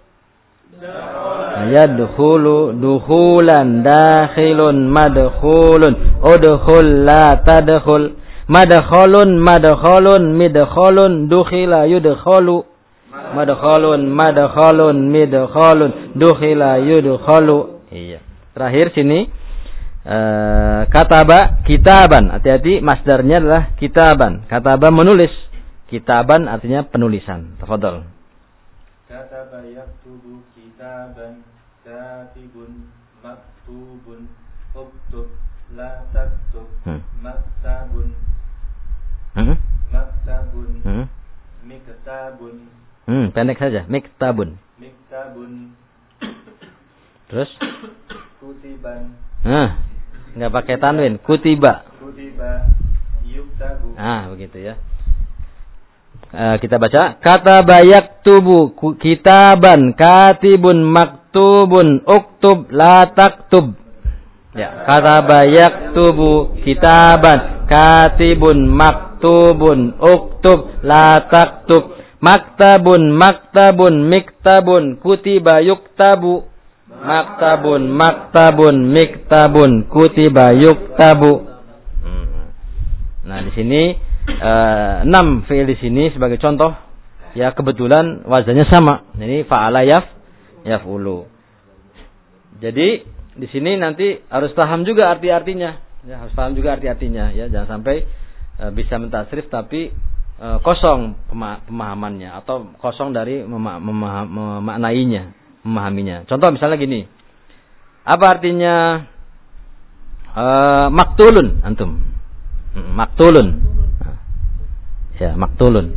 Yadkhulu duhulan dakhilun madkhulun udkhul la tadkhul. Madkhulun madkhulun midkhulun dukhila yudkhalu. Madkhulun madkhulun midkhulun dukhila yudkhalu. Iya. Terakhir sini Uh, kataba kitaban. Hati-hati masdarnya adalah kitaban. Kataba menulis. Kitaban artinya penulisan. Tafadhal. Kataba yaktubu kitaban katibun maktubun uktub la taktub hmm. maktabun hmm? maktabun hmm? miktabun hmm, pendek saja miktabun miktabun terus kutiban nah, nggak pakai tanwin. Kutiba. Kutiba yuktabu. Ah, begitu ya. Uh, kita baca kataba yaktubu kitaban katibun maktubun uktub la taktub. Ya, kataba yaktubu kitaban katibun maktubun uktub la taktub. Maktabun maktabun miktabun kutiba yuktabu. Maktabun maktabun miktabun kutiba yuktabu. Nah, di sini Uh, enam fi'il di sini sebagai contoh ya, kebetulan wazannya sama. Ini fa'ala yaf yaf'ulu. Jadi di sini nanti harus paham juga arti-artinya. Ya, harus paham juga arti-artinya ya, jangan sampai uh, bisa mentasrif tapi uh, kosong pema- pemahamannya atau kosong dari mema- mema- memaknainya, memahaminya. Contoh misalnya gini. Apa artinya uh, maktulun antum? Maktulun. Ya, maktulun.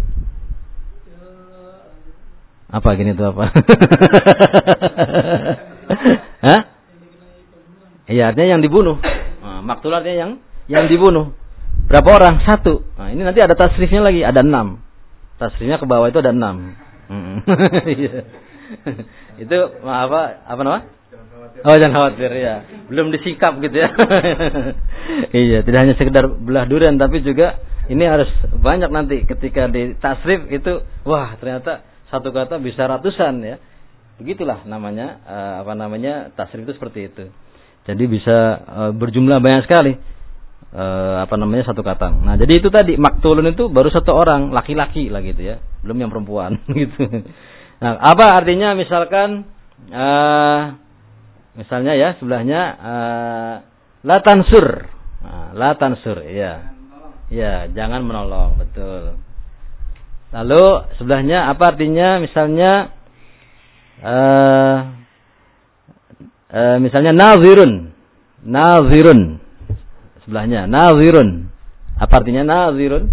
Apa gini tuh apa? Hah? Iya, artinya yang dibunuh. Nah, maktul artinya yang yang dibunuh. Berapa orang? Satu. Nah, ini nanti ada tasrifnya lagi, ada enam. Tasrifnya ke bawah itu ada enam. Itu apa? Apa nama? Oh, jangan khawatir ya. Belum disikap gitu ya. Iya, tidak hanya sekedar belah durian tapi juga ini harus banyak nanti ketika di tasrif itu, wah ternyata satu kata bisa ratusan ya. Begitulah namanya uh, apa namanya tasrif itu seperti itu. Jadi bisa uh, berjumlah banyak sekali uh, apa namanya satu kata. Nah, jadi itu tadi maktulun itu baru satu orang, laki-laki lah gitu ya, belum yang perempuan gitu. Nah, apa artinya misalkan uh, misalnya ya sebelahnya uh, la tansur. Nah, la tansur ya. Ya, jangan menolong, betul. Lalu sebelahnya apa artinya? Misalnya uh, uh, misalnya nazirun. Nazirun. Sebelahnya nazirun. Apa artinya nazirun?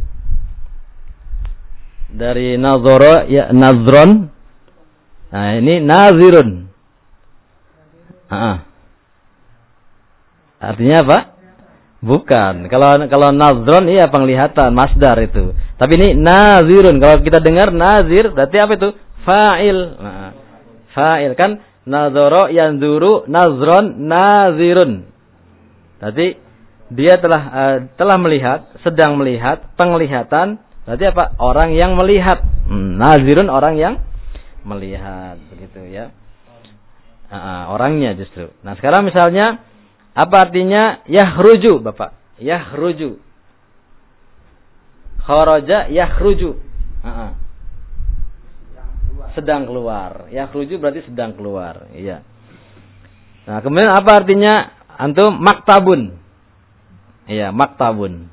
Dari nazara ya nazron. Nah, ini nazirun. Heeh. Artinya apa? Bukan. Kalau kalau nazron iya penglihatan, masdar itu. Tapi ini nazirun. Kalau kita dengar nazir, berarti apa itu? Fa'il. Nah, fa'il kan nazara yanzuru nazron nazirun. Berarti dia telah uh, telah melihat, sedang melihat, penglihatan. Berarti apa? Orang yang melihat. Hmm, nazirun orang yang melihat, begitu ya. Uh, orangnya justru. Nah, sekarang misalnya apa artinya yahruju, Bapak? Yahruju. Kharaja yahruju. Uh-uh. Sedang keluar. Yahruju berarti sedang keluar. Iya. Nah, kemudian apa artinya antum maktabun? Iya, maktabun.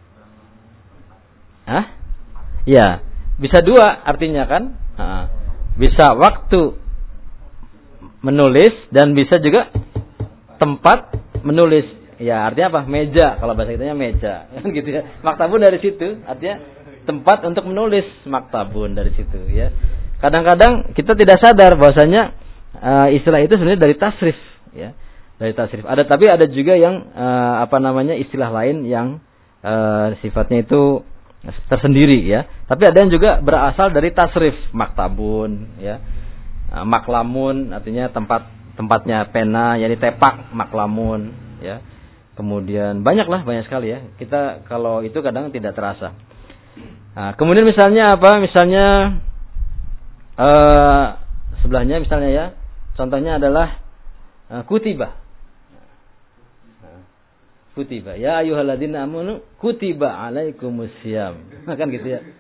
Hah? Iya. Bisa dua artinya kan? Uh-uh. Bisa waktu menulis dan bisa juga tempat menulis. Ya, artinya apa? Meja. Kalau bahasa kitanya meja. Kan gitu ya. Maktabun dari situ artinya tempat untuk menulis. Maktabun dari situ ya. Kadang-kadang kita tidak sadar bahwasanya uh, istilah itu sebenarnya dari tasrif ya. Dari tasrif. Ada tapi ada juga yang uh, apa namanya istilah lain yang uh, sifatnya itu tersendiri ya. Tapi ada yang juga berasal dari tasrif. Maktabun ya. Uh, maklamun artinya tempat tempatnya pena, yakni tepak, maklamun, ya. Kemudian banyaklah, banyak sekali ya. Kita kalau itu kadang tidak terasa. Nah, kemudian misalnya apa? Misalnya uh, sebelahnya misalnya ya, contohnya adalah uh, kutiba. Nah, kutiba. Ya ayyuhalladzina amanu kutiba alaikumusiyam. Kan gitu ya.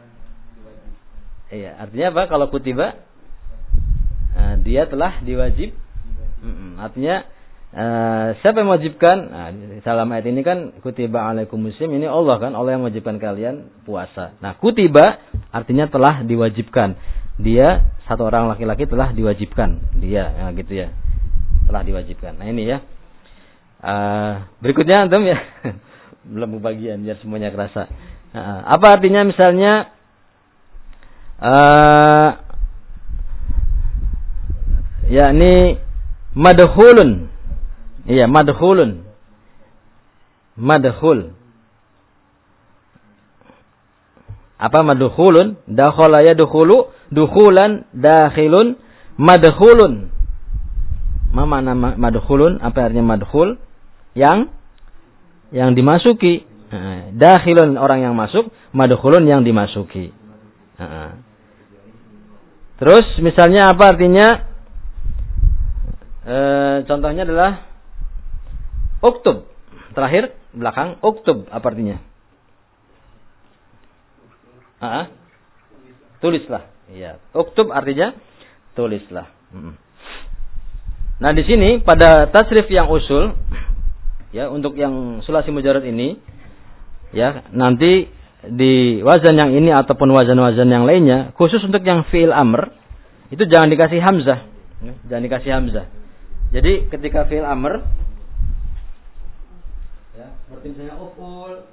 Iya, artinya apa? Kalau kutiba uh, dia telah diwajib. Mm-mm. Artinya uh, siapa yang mewajibkan? Nah, dalam ayat ini kan kutiba alaikumusiyam, ini Allah kan, Allah yang mewajibkan kalian puasa. Nah, kutiba artinya telah diwajibkan. Dia satu orang laki-laki telah diwajibkan. Dia ya, gitu ya. Telah diwajibkan. Nah, ini ya. Uh, berikutnya antum ya. Belum kebagian biar semuanya kerasa. Uh, apa artinya misalnya uh, yakni madhulun. Iya, madhulun. Madhul. Apa madkhulun? Dakhala yadkhulu, dukhulan, dakhilun, madkhulun. Ma mana madkhulun? Apa artinya madkhul? Yang yang dimasuki. Nah, dakhilun orang yang masuk, madkhulun yang dimasuki. Nah. Terus misalnya apa artinya? E, contohnya adalah uktub. Terakhir belakang uktub apa artinya? Ah, tulislah. Iya. Uktub artinya tulislah. Hmm. Nah di sini pada tasrif yang usul, ya untuk yang sulasi mujarrad ini, ya nanti di wazan yang ini ataupun wazan-wazan yang lainnya, khusus untuk yang fi'il amr itu jangan dikasih hamzah, ya, jangan dikasih hamzah. Jadi ketika fi'il amr, ya seperti misalnya uf'ul.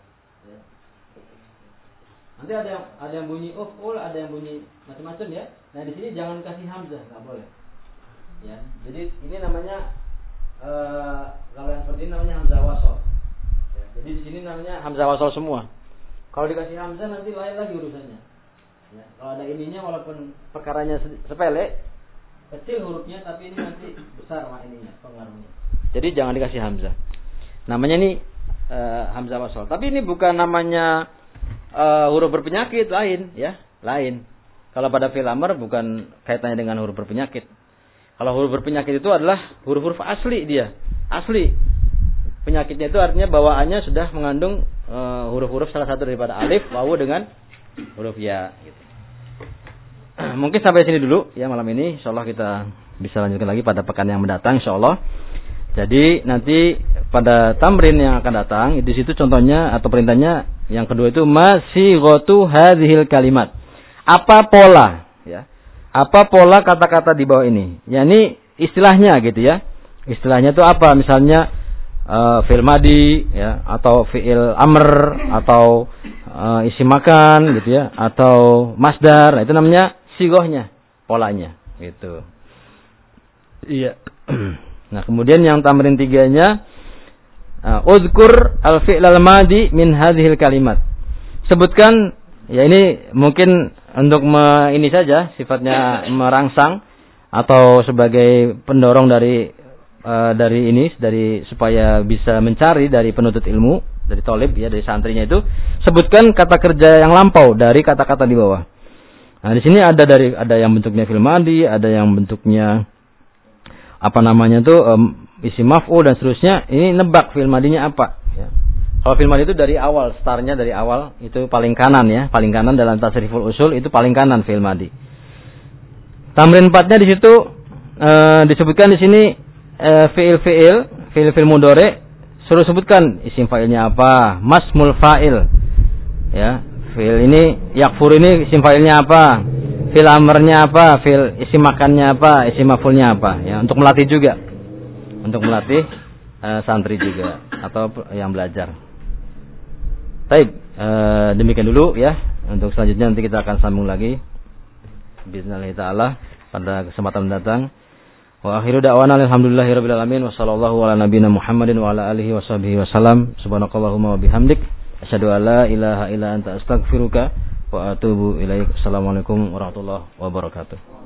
Nanti ada yang ada yang bunyi uf'ul, ada yang bunyi macam-macam ya. Nah di sini jangan kasih hamzah, nggak boleh. Ya, jadi ini namanya uh, kalau yang seperti ini namanya hamzah wasol. Ya, jadi di sini namanya hamzah wasol semua. Kalau dikasih hamzah nanti lain lagi urusannya. Ya, kalau ada ininya walaupun perkaranya sepele, kecil hurufnya tapi ini nanti besar sama ininya pengaruhnya. Jadi jangan dikasih hamzah. Namanya ini uh, hamzah wasol. Tapi ini bukan namanya Uh, huruf berpenyakit, lain ya, lain. Kalau pada fi'il amr bukan kaitannya dengan huruf berpenyakit. Kalau huruf berpenyakit itu adalah huruf-huruf asli dia, asli. Penyakitnya itu artinya bawaannya sudah mengandung uh, huruf-huruf salah satu daripada alif, wawu dengan huruf ya. Gitu. Mungkin sampai sini dulu ya malam ini. Insyaallah kita bisa lanjutkan lagi pada pekan yang mendatang. Insyaallah. Jadi nanti pada tamrin yang akan datang di situ contohnya atau perintahnya yang kedua itu masighatu hadhil kalimat. Apa pola ya? Apa pola kata-kata di bawah ini? Ya ini istilahnya gitu ya. Istilahnya itu apa? Misalnya uh, fi'il madi ya atau fi'il amr atau uh, isim makan gitu ya atau masdar. Nah, itu namanya sighahnya, polanya gitu. Iya. Nah, kemudian yang tamrin tiganya uh, uzkur al-fi'l al-madi min hadhil kalimat. Sebutkan ya ini mungkin untuk me, ini saja sifatnya merangsang atau sebagai pendorong dari uh, dari ini dari supaya bisa mencari dari penuntut ilmu, dari thalib ya, dari santrinya itu, sebutkan kata kerja yang lampau dari kata-kata di bawah. Nah, di sini ada dari ada yang bentuknya fi'il madi, ada yang bentuknya apa namanya tuh um, isim maf'ul dan seterusnya. Ini nebak fi'il madinya apa ya. Kalau fi'il madi itu dari awal, startnya dari awal itu paling kanan ya, paling kanan dalam tasriful usul itu paling kanan fi'il madi. Tamrin empatnya di situ uh, disebutkan di sini uh, fi'il fi'il, fi'il fi'il mudhari, suruh sebutkan isim fa'ilnya apa, masmul fa'il. Ya, fi'il ini yakfur ini isim fa'ilnya apa? Fi'il amrnya apa, fi'il isim makannya apa, isim maf'ulnya apa ya, untuk melatih juga. Untuk melatih uh, santri juga atau yang belajar. Baik, uh, demikian dulu ya. Untuk selanjutnya nanti kita akan sambung lagi bismillah taala pada kesempatan mendatang. Wa akhiru da'wana alhamdulillahirabbil alamin wa sallallahu ala nabiyyina Muhammadin wa ala alihi washabihi wasallam. Subhanakallahumma wa bihamdik asyhadu an la ilaha illa anta astaghfiruka wa atubu ilaik. Assalamualaikum warahmatullahi wabarakatuh.